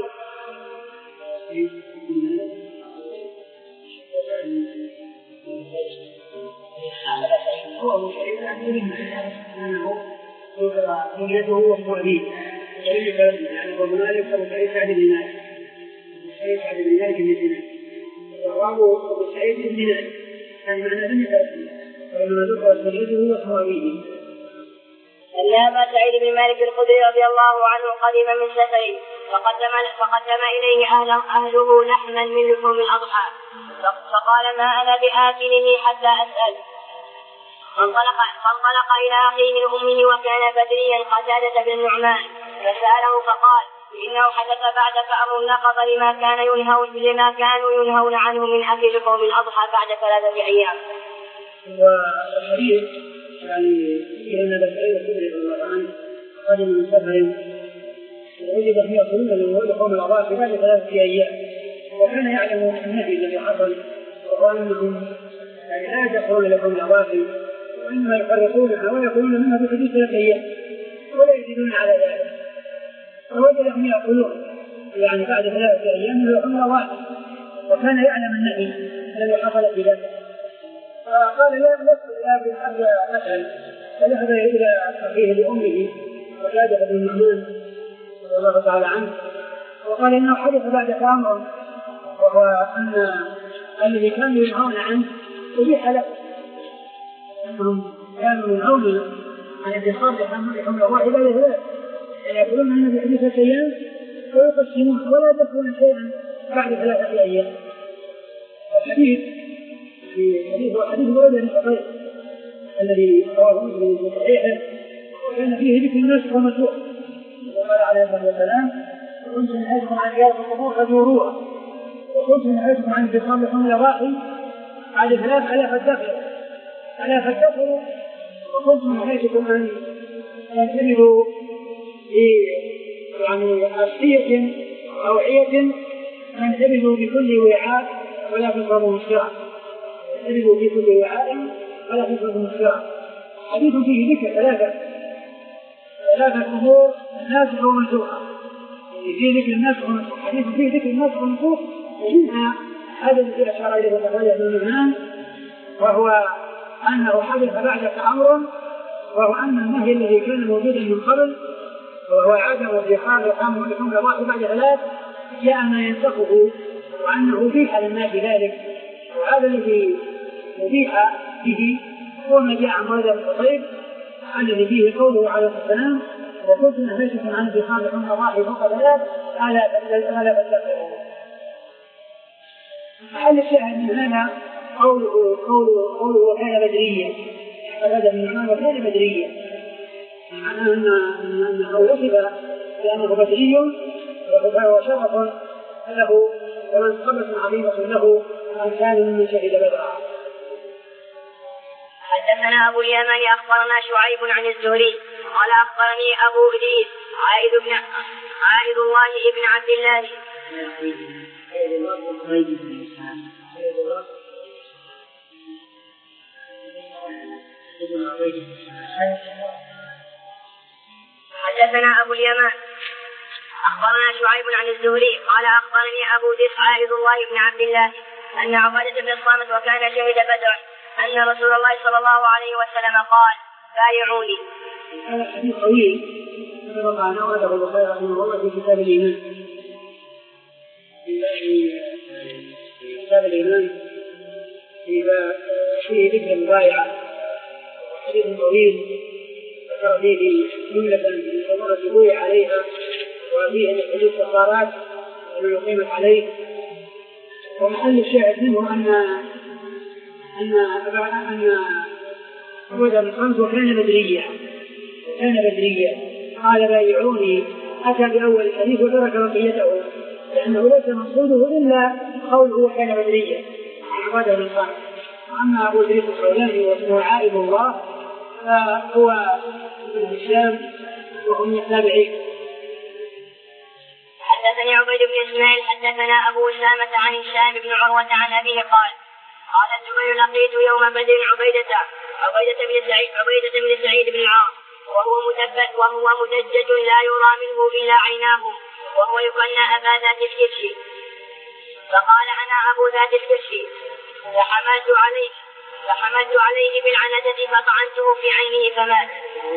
هو سعيد أنه يده وهو أبيه يعني هو مالك أبو سعيد سعد بن مالك سعيد سعد بن مالك بن سنان وأبو أبو سعيد بن مالك كان معنى بن سعد ولما ذكر سعيده وهو أبيه أن أبا سعيد بن مالك الخدري رضي الله عنه قدم من سفر فقدم, فقدم إليه أهله, أهله لحما من لحوم الأضحى فقال ما أنا بآكله حتى أسأل. فانطلق, فانطلق إلى أخيه لأمه وكان بدريا قتادة بن النعمان فسأله فقال إنه حدث بعدك أمر نقض لما كان ينهون لما كانوا ينهون عنه من أكل لحوم الأضحى بعد ثلاثة أيام. والحديث يعني لأن أبا سعيد الخدري رضي الله عنه قدم من سفر ووجد أن يأكلون لحوم الأضحى بعد ثلاثة أيام وكان يعلم النهي الذي حصل وهو أنهم يعني لا يدخلون لحوم الأضحى وإنما يحرقونها ويأكلون منها في حدود ثلاثة أيام ولا يزيدون على ذلك فوجد أن يأكلون يعني بعد ثلاثة أيام من لحوم الأضحى وكان يعلم النهي الذي حصل في ذلك فقال لا نفسه لكن أبدا أسأل فذهب إلى أخيه لأمه وكاد بن النعمان رضي الله تعالى عنه وقال إنه حدث بعد أمر وهو أن الذي كانوا ينهون عنه أبيح له أنهم كانوا ينهون عن الإخراج لحوم الأضحى بعد ذلك يقولون أنه في حديثة أيام ويقسمون ولا يدخلون شيئا بعد ثلاثة أيام. الحديث في حديث حديث ورد بن حصين الذي رواه مسلم في صحيحه وكان فيه ذكر الناس ومسوء وقال عليه الصلاه والسلام كنت نهيتكم عن زيارة القبور فزوروها وكنت نهيتكم عن اتصال لحوم الأضاحي بعد ثلاث ألاف الدخل ألاف الدخل وكنت نهيتكم عن تنتبهوا يعني أشية أوعية تنتبهوا بكل وعاء ولا تشربوا مسكرا تنتبهوا في كل وعاء ولا تشربوا مسكرا. حديث فيه ذكر ثلاثة ثلاثة أمور الناسخ والمنسوخ فيه ذكر الناسخ والمنسوخ حديث فيه ذكر الناسخ والمنسوخ ومنها هذا الذي أشار إليه وتخرج من الإمام وهو أنه حدث بعدك أمر وهو أن النهي الذي كان موجودا من قبل وهو عدم اتخاذ لحوم الأضاحي بعد ثلاث جاء ما ينسخه وأنه أبيح للناس ذلك وهذا الذي أبيح به هو ما جاء عن هذا الخطيب الذي فيه قوله عليه الصلاة والسلام وكنت نهيتكم عن اتخاذ لحوم الأضاحي فوق ثلاث ألا تتقوا. محل الشاهد من هذا قوله قوله قوله وكان بدريا هذا من معنى وكان بدريا معناه أنه وصف بأنه بدري وهو شرف له ومنقبة عظيمة له أن كان ممن شهد بدرا. حدثنا أبو اليمان أخبرنا شعيب عن الزهري قال أخبرني أبو إدريس عائد بن عائد الله ابن عبد الله حدثنا أبو اليمان أخبرنا شعيب عن الزهري قال أخبرني أبو إدريس عائد الله ابن عبد الله أن عبادة بن الصامت وكان شهد بدرا أن رسول الله صلى الله عليه وسلم قال بايعوني. هذا حديث طويل طبعا أورده البخاري رحمه الله في كتاب الإيمان في كتاب الإيمان فيه ذكر المبايعة حديث طويل ذكر فيه جملة من أمور الجبوع عليها وفيه من حدود كفارات ومن يقيمت عليه. ومحل الشاهد منه أن أن أن عبادة بن الصامت وكان بدريا كان بدريا قال بايعوني أتى بأول الحديث وترك بقيته لأنه ليس مقصوده إلا قوله وكان بدريا عبادة بن الصامت. أما أبو إدريس الخولاني واسمه عائد الله فهو من الإسلام وهو من التابعين. حدثني عبيد بن إسماعيل حدثنا أبو أسامة عن هشام بن عروة عن أبيه قال قال الزبير لقيت يوم بدر عبيدة عبيدة بن سعيد عبيدة بن سعيد بن العاص وهو مدبت وهو مدجج لا يرى منه إلا عيناه وهو يكنى أبا ذات الكرش فقال أنا أبو ذات الكرش فحملت عليه فحملت عليه بالعنزة فطعنته في عينه فمات.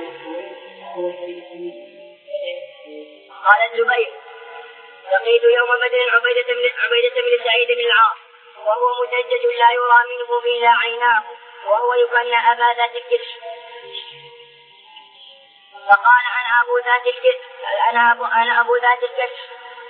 قال الزبير لقيت يوم بدر عبيدة بن عبيدة بن سعيد بن العاص وهو مدجج لا يرى منه إلا عيناه وهو يكنى أبا ذات الكرش فقال أنا أبو ذات الكشف أنا أبو, أنا أبو ذات الكشف.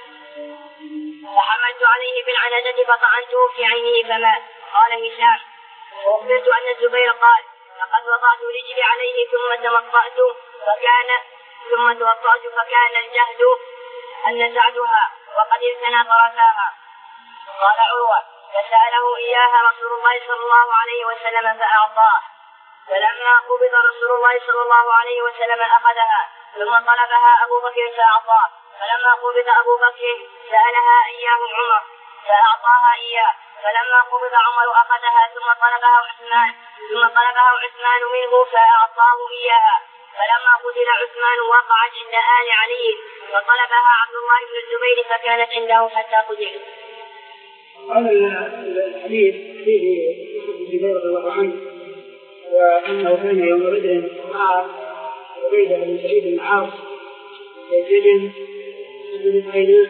فحملت عليه بالعنزة فطعنته في عينه فمات. قال هشام: وأخبرت أن الزبير قال: لقد وضعت رجلي عليه ثم توضأت فكان ثم توضأت فكان الجهد أن نزعتها وقد ارتنى طرفاها. قال عروة: فسأله إياها رسول الله صلى الله عليه وسلم فأعطاه. فلما قبض رسول الله صلى الله عليه وسلم أخذها ثم طلبها أبو بكر فأعطاه. فلما قبض أبو بكر سألها إياه عمر فأعطاها إياه. فلما قبض عمر أخذها ثم طلبها عثمان ثم طلبها عثمان منه فأعطاه إياها. فلما قتل عثمان وقعت عند آل علي فطلبها عبد الله بن الزبير فكانت عنده حتى قتل. هذا الحديث فيه الزبير رضي الله عنه وأنه كان يوم بدر مع عبيدة بن سعيد بن عاص يجد من عينه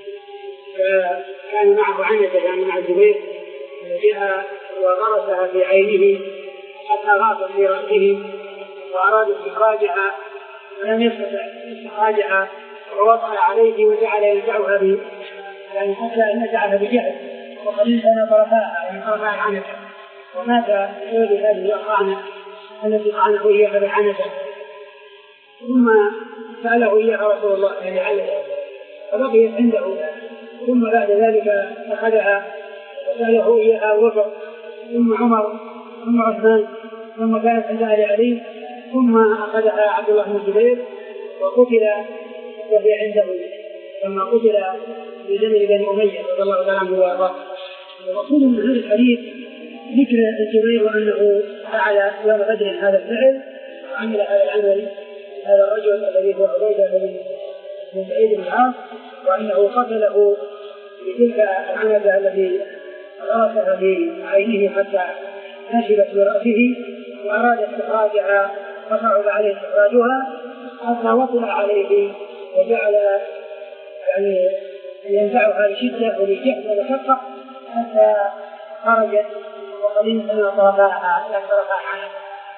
فكان معه عنزة يعني مع الزبير جاء وغرسها في عينه حتى غاصت في رأسه وأراد استخراجها ولم يستطع استخراجها ووضع عليه وجعل ينزعها به يعني حتى نزعها بجهل وقليل كان طرفاها يعني طرفاها العنزة ومات بسبب هذه الطعنة التي طعنه إياها بالعنزة. ثم سأله إياها رسول الله يعني علها فبقيت عنده. ثم بعد ذلك أخذها وسأله إياها أبو بكر ثم عمر ثم عثمان ثم كانت عند آل علي ثم أخذها عبد الله بن الزبير وقتل وهي عنده لما قتل في زمن بني أمية رضي الله تعالى عنه وأرضاه. المقصود من هذا الحديث ذكر الزبير وأنه فعل يوم بدر هذا الفعل وعمل هذا العمل هذا الرجل الذي هو عبيدة بن سعيد بن عاص وأنه قتله بتلك العنزة التي غرسها في عينه حتى نشبت برأسه وأراد استخراجها فصعب عليه استخراجها حتى وصل عليه وجعل يعني ينزعها بشدة وبجهد ومشقة حتى خرجت وقليل من طرفاها حتى طرفها عنها.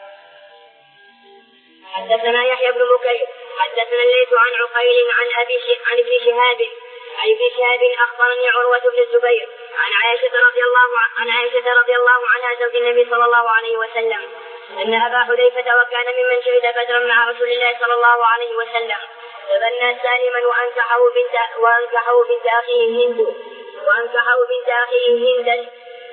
حدثنا يحيى بن بكير حدثنا الليث عن عقيل عن ابي عن ابن شهاب عن ابن شهاب اخبرني عروة بن الزبير عن عائشة رضي الله عن عائشة رضي الله عنها زوج النبي صلى الله عليه وسلم ان ابا حذيفة وكان ممن شهد بدرا مع رسول الله صلى الله عليه وسلم تبنى سالما وانكحه بنت وانكحه بنت اخيه هند وانكحه بنت اخيه هند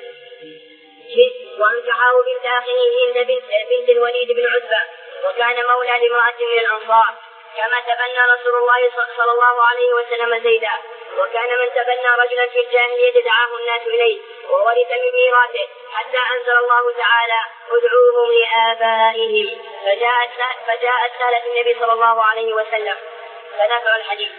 وانكحه بنت اخيه هند بنت, بنت الوليد بن عتبة وكان مولى لامرأة من الأنصار كما تبنى رسول الله صلى الله عليه وسلم زيدا. وكان من تبنى رجلا في الجاهلية دعاه الناس إليه وورث من ميراثه حتى أنزل الله تعالى ادعوهم لآبائهم فجاءت فجاءت سالة النبي صلى الله عليه وسلم فذكر الحديث.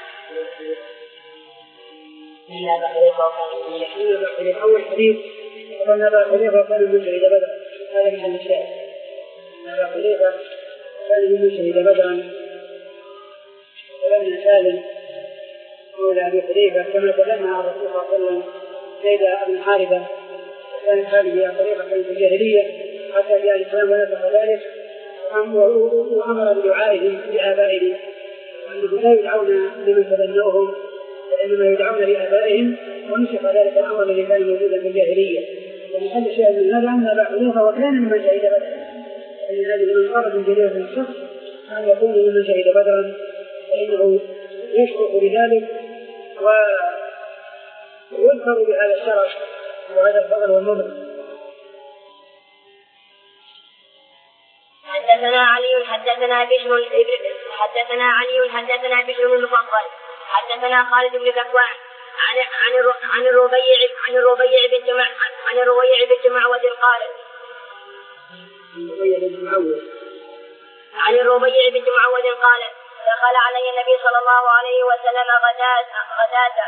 أول حديث وأن أبا حذيفة كان من شهد بدرا هذا من الشاهد. أبا حذيفة كان من شهد بدرا ولم سالم مولى أبي حذيفة كما تبنى الرسول صلى الله عليه وسلم زيد بن حارثة وكانت هذه طريقة في الجاهلية حتى جاء الإسلام ونسخ ذلك وأمر بدعائهم لآبائهم وأنهم لا يدعون لمن تبنوهم وإنما يدعون لآبائهم ونسخ ذلك الأمر الذي كان موجودا في الجاهلية. ومحل شيء من هذا أن أبا حذيفة وكان ممن شهد بدرا أن هذه من قرب جليل من الشخص أن يكون ممن شهد بدرا فإنه يشرف بذلك ويذكر بهذا الشرف وهذا الفضل والنبل. حدثنا علي حدثنا بشر حدثنا علي حدثنا بشر المفضل حدثنا خالد بن كفوان عن عن عن الربيع عن الربيع بنت عن الربيع بنت معوذ قالت عن الربيع بنت معوذ قالت دخل علي النبي صلى الله عليه وسلم غداة غداة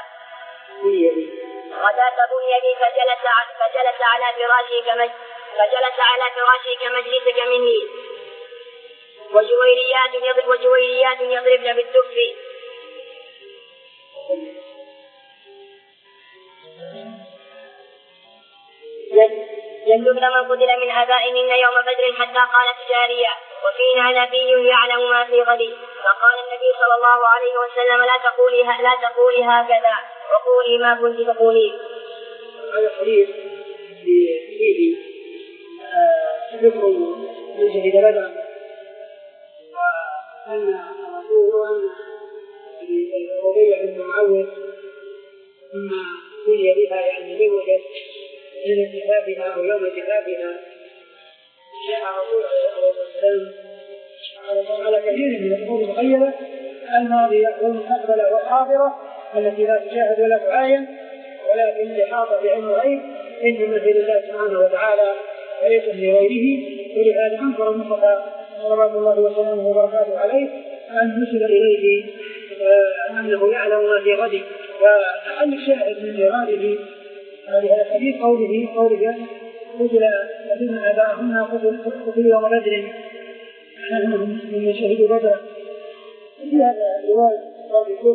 غداة بنيتي فجلس فجلس على فراشي كمج فجلس على فراشي كمجلسك مني وجويريات يضرب وجويريات يضربن بالدف يسببن من قتل من آبائهن يوم بدر حتى قالت جارية وفينا نبي يعلم ما في غد. فقال النبي صلى الله عليه وسلم لا تقولي لا تقولي هكذا وقولي ما كنت تقولين. هذا الحديث فيه ذكر من شهد بدرا وأن رسوله ربيع بن معوذ مما بني بها يعني زوجت من اتفاقها او يوم اتفاقها جاء رسول الله صلى الله عليه وسلم على كثير من الامور المغيبه الماضيه والمستقبله والحاضره التي لا تشاهد ولا تعاين ولكن احاطه بعلم الغيب ان مثل الله سبحانه وتعالى وليس لغيره. ولهذا انكر المصطفى صلى الله وسلم وبركاته عليه ان نسل اليه انه يعلم ما في غد. وأقل الشاهد من جواله هذا الحديث قوله قوله قتل الذين آباءهن قتل يوم بدر أنهم من شهدوا بدرا. في هذا الرواية قال الكفر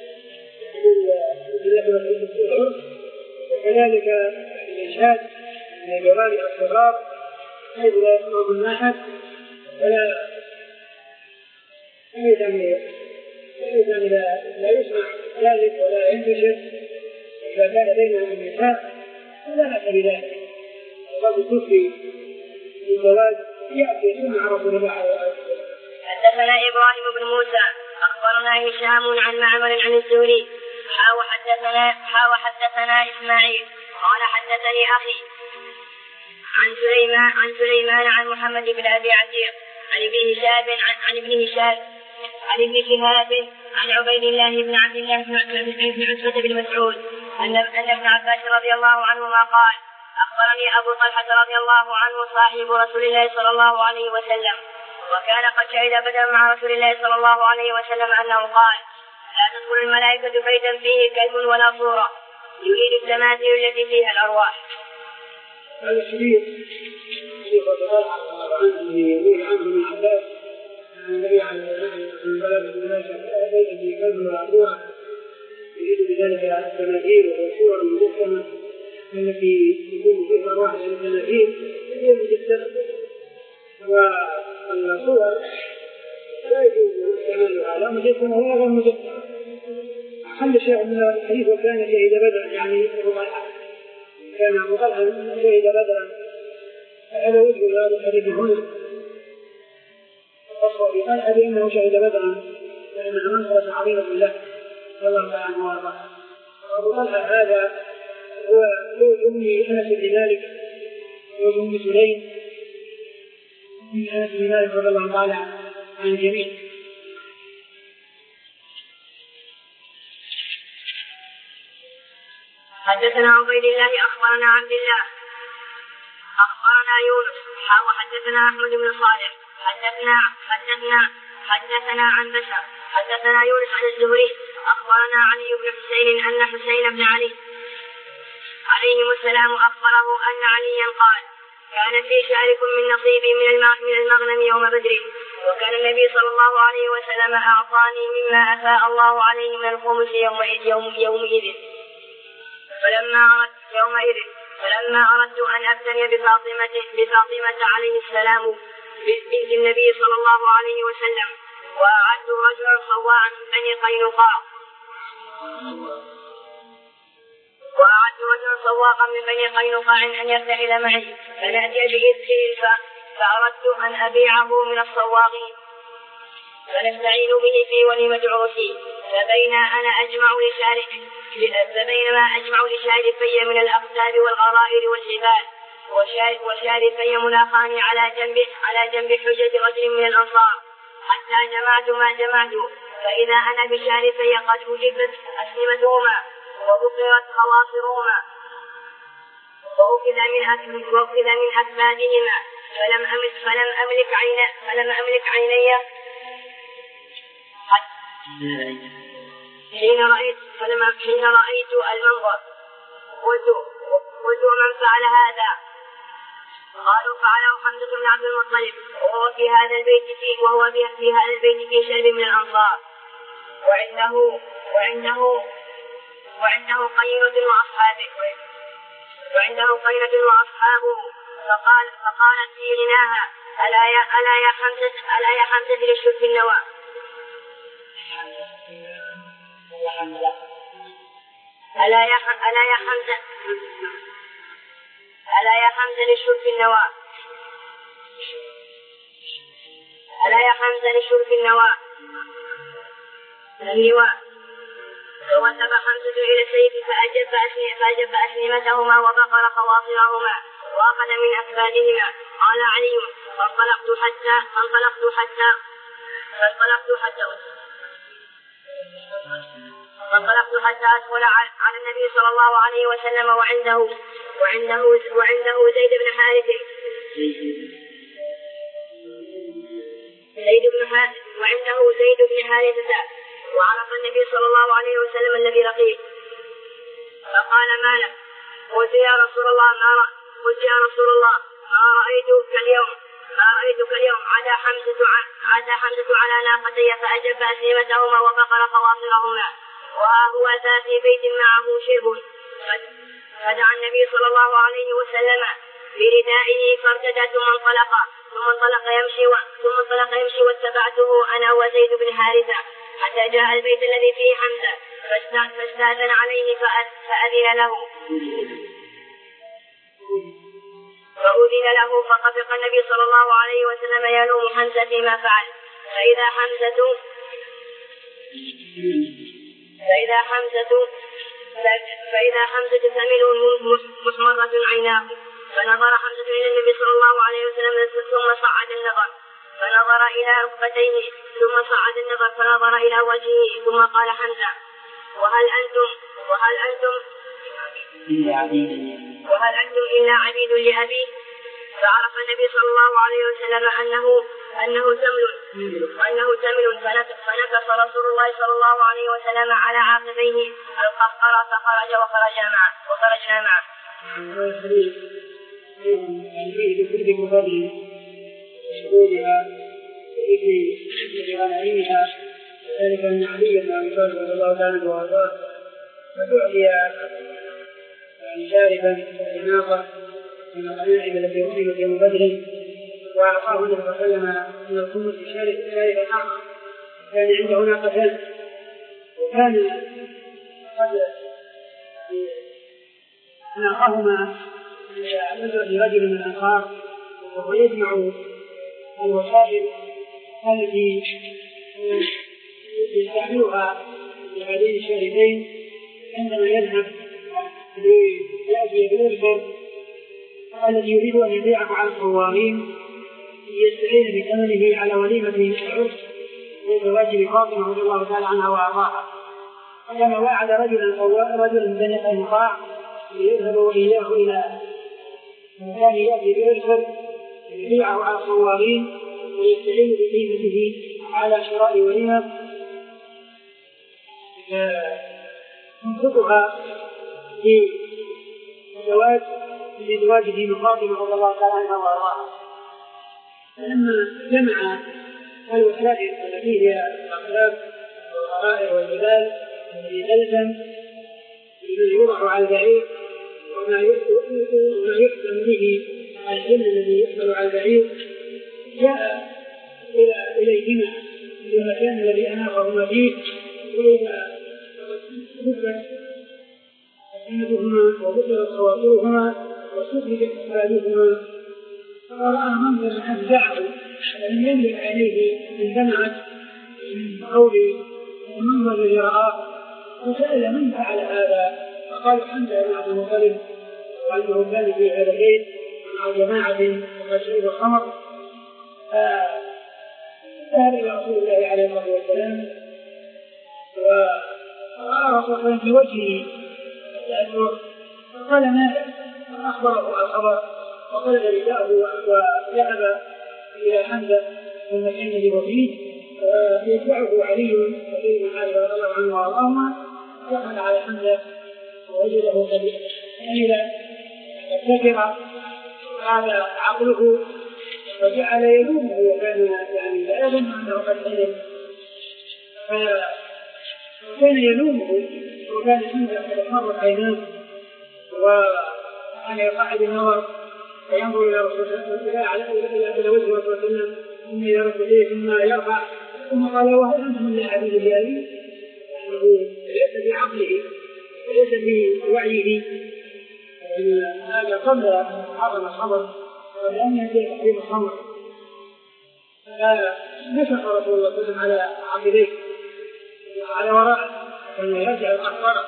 وكذلك الإشهاد من جوال الصغار حيث لا يسمع من أحد ولا أيضا أيضا لا يسمع ذلك ولا ينتشر إذا كان بينهم النساء فلا بأس بذلك. وقد الكفر بالزواج يأتي سمع رسول الله عليه وسلم. حدثنا إبراهيم بن موسى أخبرنا هشام عن معمر عن الزهري حاو حدثنا حاو حدثنا إسماعيل قال حدثني أخي عن سليمان عن سليمان عن محمد بن أبي عتيق عن ابن هشام عن, عن ابن هشام عن ابن شهاب عن عبيد الله بن عبد الله بن عتبة بن مسعود أن ابن عباس رضي الله عنهما قال أخبرني أبو طلحة رضي الله عنه صاحب رسول الله صلى الله عليه وسلم وكان قد شهد بدرا مع رسول الله صلى الله عليه وسلم أنه قال لا تدخل الملائكة بيتا فيه كلب ولا صورة يريد التماثيل التي فيها الأرواح. هذا الشديد شيخ أبو طلحة يروي عنه ابن عباس النبي عليه الصلاة والسلام بلد بيتا فيه كلب ولا صورة يريد بذلك التماثيل والصور المجسمة التي يكون فيها أرواح التماثيل هي مجسمة والصور لا يجوز استعمالها لا مجسمة ولا غير مجسمة. حل شيء من الحديث وكان شهد بدرا يعني أبو طلحة كان أبو طلحة شهد بدرا فهذا وجه هذا الحديث هنا خصه بطلحة بأنه شهد بدرا لأنه منصرة عظيمة بالله صلى الله عليه وسلم. أبو طلحة هذا هو زوج أم أنس بن مالك زوج أم سليم من أنس بن مالك رضي الله تعالى عن الجميع. حدثنا عبيد الله أخبرنا عبد الله أخبرنا يونس حاو حدثنا أحمد بن صالح حدثنا حدثنا حدثنا عن بشر حدثنا يونس عن الزهري أخبرنا علي بن حسين أن حسين بن علي عليهم السلام أخبره أن عليا قال كان في شاركم من نصيبي من المغنم يوم بدر وكان النبي صلى الله عليه وسلم أعطاني مما أفاء الله عليه من الخمس يومئذ يوم يومئذ فلما أردت يومئذ فلما أردت أن أبتني بفاطمة بفاطمة عليه السلام بنت النبي صلى الله عليه وسلم وأعد رجلا صواعا من بني قينقاع وأعد رجلا صواعا من بني قينقاع أن يرتحل معي فنأتي بإذن فأردت أن أبيعه من الصواغين فنستعين به في وليمة عرسي فبين أنا أجمع لشارك فبينما أجمع لشارفي من الأقدار والغرائر والجبال وشارفي مناخان على جنب على جنب حجة رجل من الأنصار حتى جمعت ما جمعت فإذا أنا بشارفي قد وجبت أسلمتهما وبقرت خواصرهما وأخذ من وأخذ من أكبادهما فلم أملك فلم أملك عين فلم أملك عيني حين رأيت فلما حين رأيت المنظر قلت قلت من فعل هذا؟ قالوا فعله حمزة بن عبد المطلب وهو في هذا البيت فيه وهو في هذا البيت في شرب من الأنصار وعنده وعنده وعنده قينة وأصحابه وعنده قينة وأصحابه فقال فقالت في غناها ألا يا ألا يا حمزة ألا يا حمزة للشرك النوى ألا يا ألا يا حمزة ألا يا حمزة للشرك النوى ألا يا حمزة للشرك النوى النواء فوثب حمزة إلى السيف فأجب فأجب أسلمتهما وبقر خواصرهما وأخذ من أكبادهما. قال علي فانطلقت حتى فانطلقت حتى فانطلقت حتى فانطلقت حتى أدخل على النبي صلى الله عليه وسلم وعنده وعنده وعنده زيد بن حارث زيد بن حارث وعنده زيد بن حارثة وعرف النبي صلى الله عليه وسلم الذي لقيه فقال ما لك؟ قلت يا رسول الله ما قلت يا رسول الله ما رأيتك اليوم ما رأيتك اليوم عدا حمزة عدا حمزة على ناقتي فأجب أسلمتهما وبقر خواصرهما وها هو ذا في بيت معه شرب فدعا النبي صلى الله عليه وسلم بردائه فارتدى ثم انطلق ثم انطلق يمشي ثم انطلق يمشي واتبعته أنا وزيد بن حارثة حتى جاء البيت الذي فيه حمزة فاستأذن عليه فأذن له فأذن له فطفق النبي صلى الله عليه وسلم يلوم حمزة فيما فعل فإذا حمزة فإذا حمزة فإذا حمزة ثمل محمرة عيناه فنظر حمزة إلى النبي صلى الله عليه وسلم ثم صعد النظر فنظر إلى ركبتيه ثم صعد النظر فنظر إلى وجهه ثم قال حمزة وهل أنتم وهل أنتم وهل أنتم إلا عبيد لأبي فعرف النبي صلى الله عليه وسلم أنه أنه تمل وأنه تمل فنكص رسول الله صلى الله عليه وسلم على عاقبيه القهقرة فخرج وخرج معه وخرجنا معه. فيه بكل مفضل شهودها وذكر غنائمها ذلك أن علي بن أبي طالب رضي الله تعالى عنه وأرضاه فتعطي يعني شاربا الناقة من الغنائم التي أصيبت يوم بدر وأعطاه النبي صلى الله عليه وسلم من الخمس شارب شارب الناقة كان عنده ناقتان وكان قد ناقهما لرجل من الأنصار وهو يجمع الوسائل التي يستعملها لهذين الشاربين عندما يذهب ليأتي بالأرسل الذي يريد أن يبيعه على الصوارين يستعين بثمنه على وليمة العرس لزواج فاطمة رضي الله تعالى عنها وأرضاها. فكما وعد رجلا رجلا من بني قينقاع ليذهب وإياه إلى مكان يأتي بإرسل يبيعه على الصوارين ويستعين بقيمته على شراء وليمة ينفقها في الزواج لزواجه من فاطمة رضي الله تعالى عنها وأرضاها. فلما جمع الوسائل التي هي الأقلام والخرائر والجبال التي تلزم بما يوضع على البعير وما يحكم به الحمل الذي يحمل على البعير جاء إليهما في المكان الذي أناقهما فيه وإذا كبت أسنتهما وبطلت خواطرهما وسكبت أسبابهما فرأى منظر أفزعه لم يملك عليه من دمعة من قول المنظر الذي رآه وسأل من فعل هذا فقال حمزة بن عبد المطلب وأنه كان في هذا البيت مع جماعة وشرب الخمر فذهب إلى رسول الله عليه الصلاة والسلام ورأى رسول الله في وجهه يسأله فقال ماذا؟ فأخبره الخبر وقلب رداءه وذهب إلى حمزة في المكان الذي هو فيه ويتبعه علي وزيد بن حارثة رضي الله عنه وأرضاهما دخل على حمزة ووجده قد حمل ابتكر هذا عقله فجعل يلومه وكان يعني لا يظن أنه قد حمل فكان يلومه وكان حمزة قد احمرت عيناه وكان يقعد النظر فينظر إلى رسول الله إلى وجه رسول الله ثم إلى رسوله ثم يرفع ثم قال وهل أنتم من عبيد الله؟ يعني ليس بعقله وليس بوعيه هذا قبل حرم الخمر ولم ينزل تحريم الخمر فنشق رسول الله صلى الله عليه وسلم على عقبيه على وراءه ثم يرجع القهقرة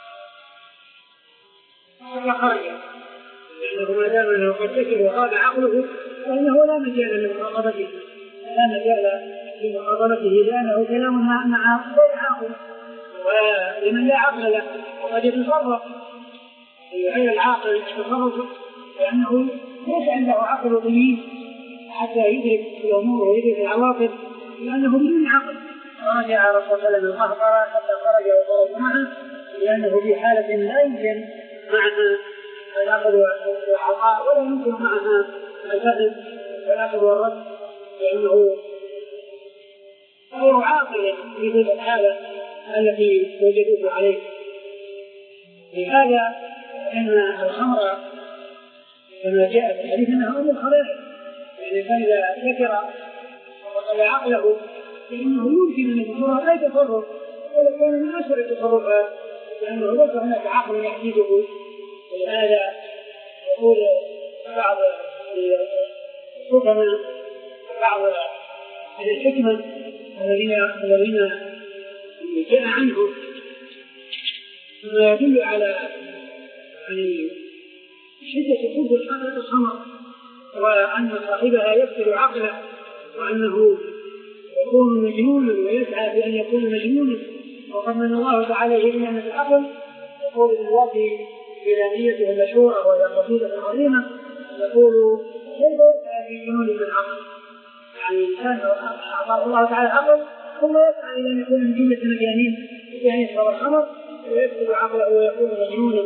فخرج لأنه ما دام أنه قد سكر وغاب عقله فإنه لا مجال لمخاطبته لا مجال لمخاطبته لأنه كلام مع غير عاقل ولمن لا عقل له وقد يتصرف غير العاقل يتصرف لأنه ليس عنده عقل طويل حتى يدرك الأمور ويدرك العواقب لأنه بدون عقل. فرجع رسول الله صلى الله عليه وسلم القهقرة حتى خرج وخرج معه لأنه في حالة لا يمكن معها الأخذ والعطاء ولا يمكن معها الفهم والأخذ والرد لأنه غير عاقل في تلك الحالة التي وجدوه عليه. لهذا أن الخمر كما جاء في الحديث أنه أم الخبائث يعني فإذا ذكر وقال عقله فإنه يمكن أن يتصرف لا يتصرف ولا كان من أسرع التصرفات لأنه ليس هناك عقل يحدده. ولهذا يقول بعض الحكماء بعض أهل الحكمة الذين الذين جاء عنه ما يدل على يعني شدة حب الخمر وأن صاحبها يفقد عقله وأنه يكون مجنونا ويسعى في أن يكون مجنونا وقد من الله تعالى بنعمة العقل يقول الوافي بلانيته المشهورة وهي قصيدة عظيمة يقول كيف يسعى في جنون من عقل يعني الإنسان أعطاه الله تعالى عقل ثم يسعى إلى أن يكون من جملة المجانين يعني يشرب الخمر ويفقد عقله ويكون مجنونا.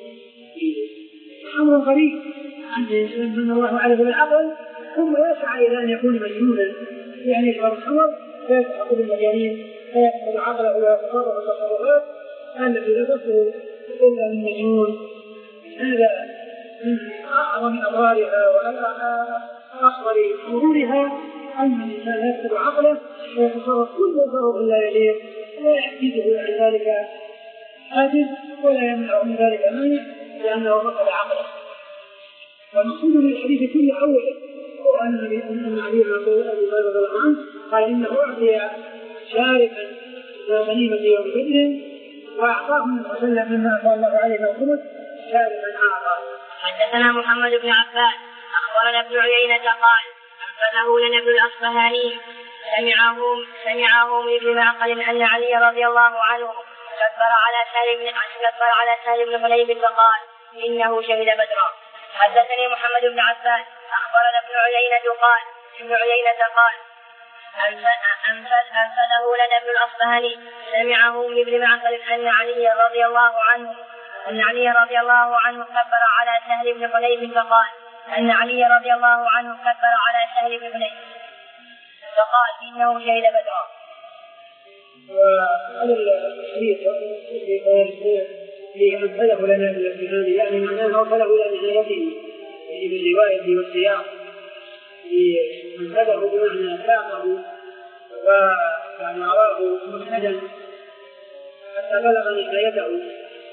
أمر غريب عن الإنسان من الله عليه بالعقل ثم يسعى إلى أن يكون مجنونا يعني يشرب الخمر فيفقد المجانين فيفقد عقله ويتصرف التصرفات التي لا تصل إلا من مجنون. هذا من أعظم أضرارها وأخطر أمورها أن الإنسان يفقد عقله ويتصرف كل تصرف لا يليق لا يحدثه عن ذلك حادث ولا يمنع من ذلك مانع لأنه فقد عقله. فالمقصود من الحديث كله أولا وأن أن علي بن أبي طالب رضي الله عنه قال إنه أعطي شاركا من غنيمة يوم بدر وأعطاه النبي صلى الله عليه وسلم مما أعطى الله عليه من الخمس شاركا أعطاه. حدثنا محمد بن عباس أخبرنا ابن عيينة قال أنبأه لنا ابن الأصفهاني سمعه سمعه من ابن معقل أن علي رضي الله عنه كبر على سالم كبر على سالم بن حنيف فقال إنه شهد بدرا. حدثني محمد بن عباس أخبرنا ابن عيينة قال ابن عيينة قال أنفذه لنا ابن الأصفهاني سمعه من ابن معقل أن علي رضي الله عنه أن علي رضي الله عنه كبر على سهل بن حنيف فقال أن علي رضي الله عنه كبر على سهل بن حنيف فقال إنه شهد بدرا. وهذا الحديث في أنفذه لنا ابن الأصفهاني يعني معناه أوصله إلى نهايته يعني بالرواية والسياق أنفذه بمعنى ساقه ويعني أراه مسندا حتى بلغ نهايته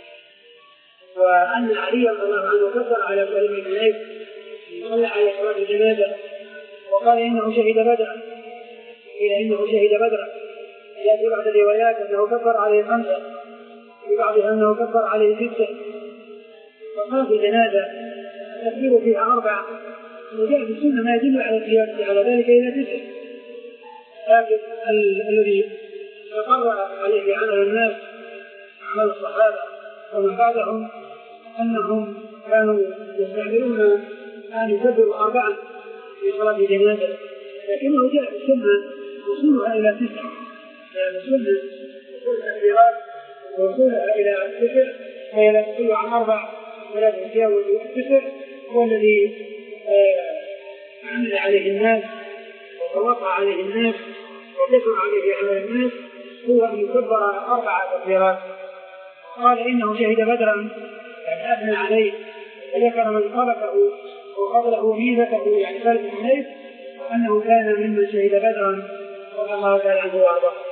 وأن علي رضي الله عنه كبر على سهل بن حنيف صلى عليه صلاة الجنازة وقال إنه شهد بدرا إلى إنه شهد بدرا. جاء في بعض الروايات أنه كبر عليه خمسة في بعضها أنه كبر عليه ستة وقال في جنازة تكبير فيها أربعة وجاء في السنة ما يدل على القياس على ذلك إلى تسع. لكن الذي تقرر عليه عمل الناس عمل الصحابة ومن بعدهم أنهم كانوا يستعملون أن يكبروا أربعة في صلاة جنازة لكنه جاء في السنة وصولها إلى تسع في السنة وصول التكبيرات ووصولها إلى تسع فهي لا تقل عن أربع ولا تتجاوز التسع هو الذي عمل عليه الناس وتوقع عليه الناس وكثر عليه عمل الناس هو أن يكبر أربع تكبيرات. قال إنه شهد بدرا يعني أثنى عليه وذكر من خلقه وفضله وميزته يعني خالد بن حنيف أنه كان ممن شهد بدرا رضي الله تعالى عنه وأرضاه.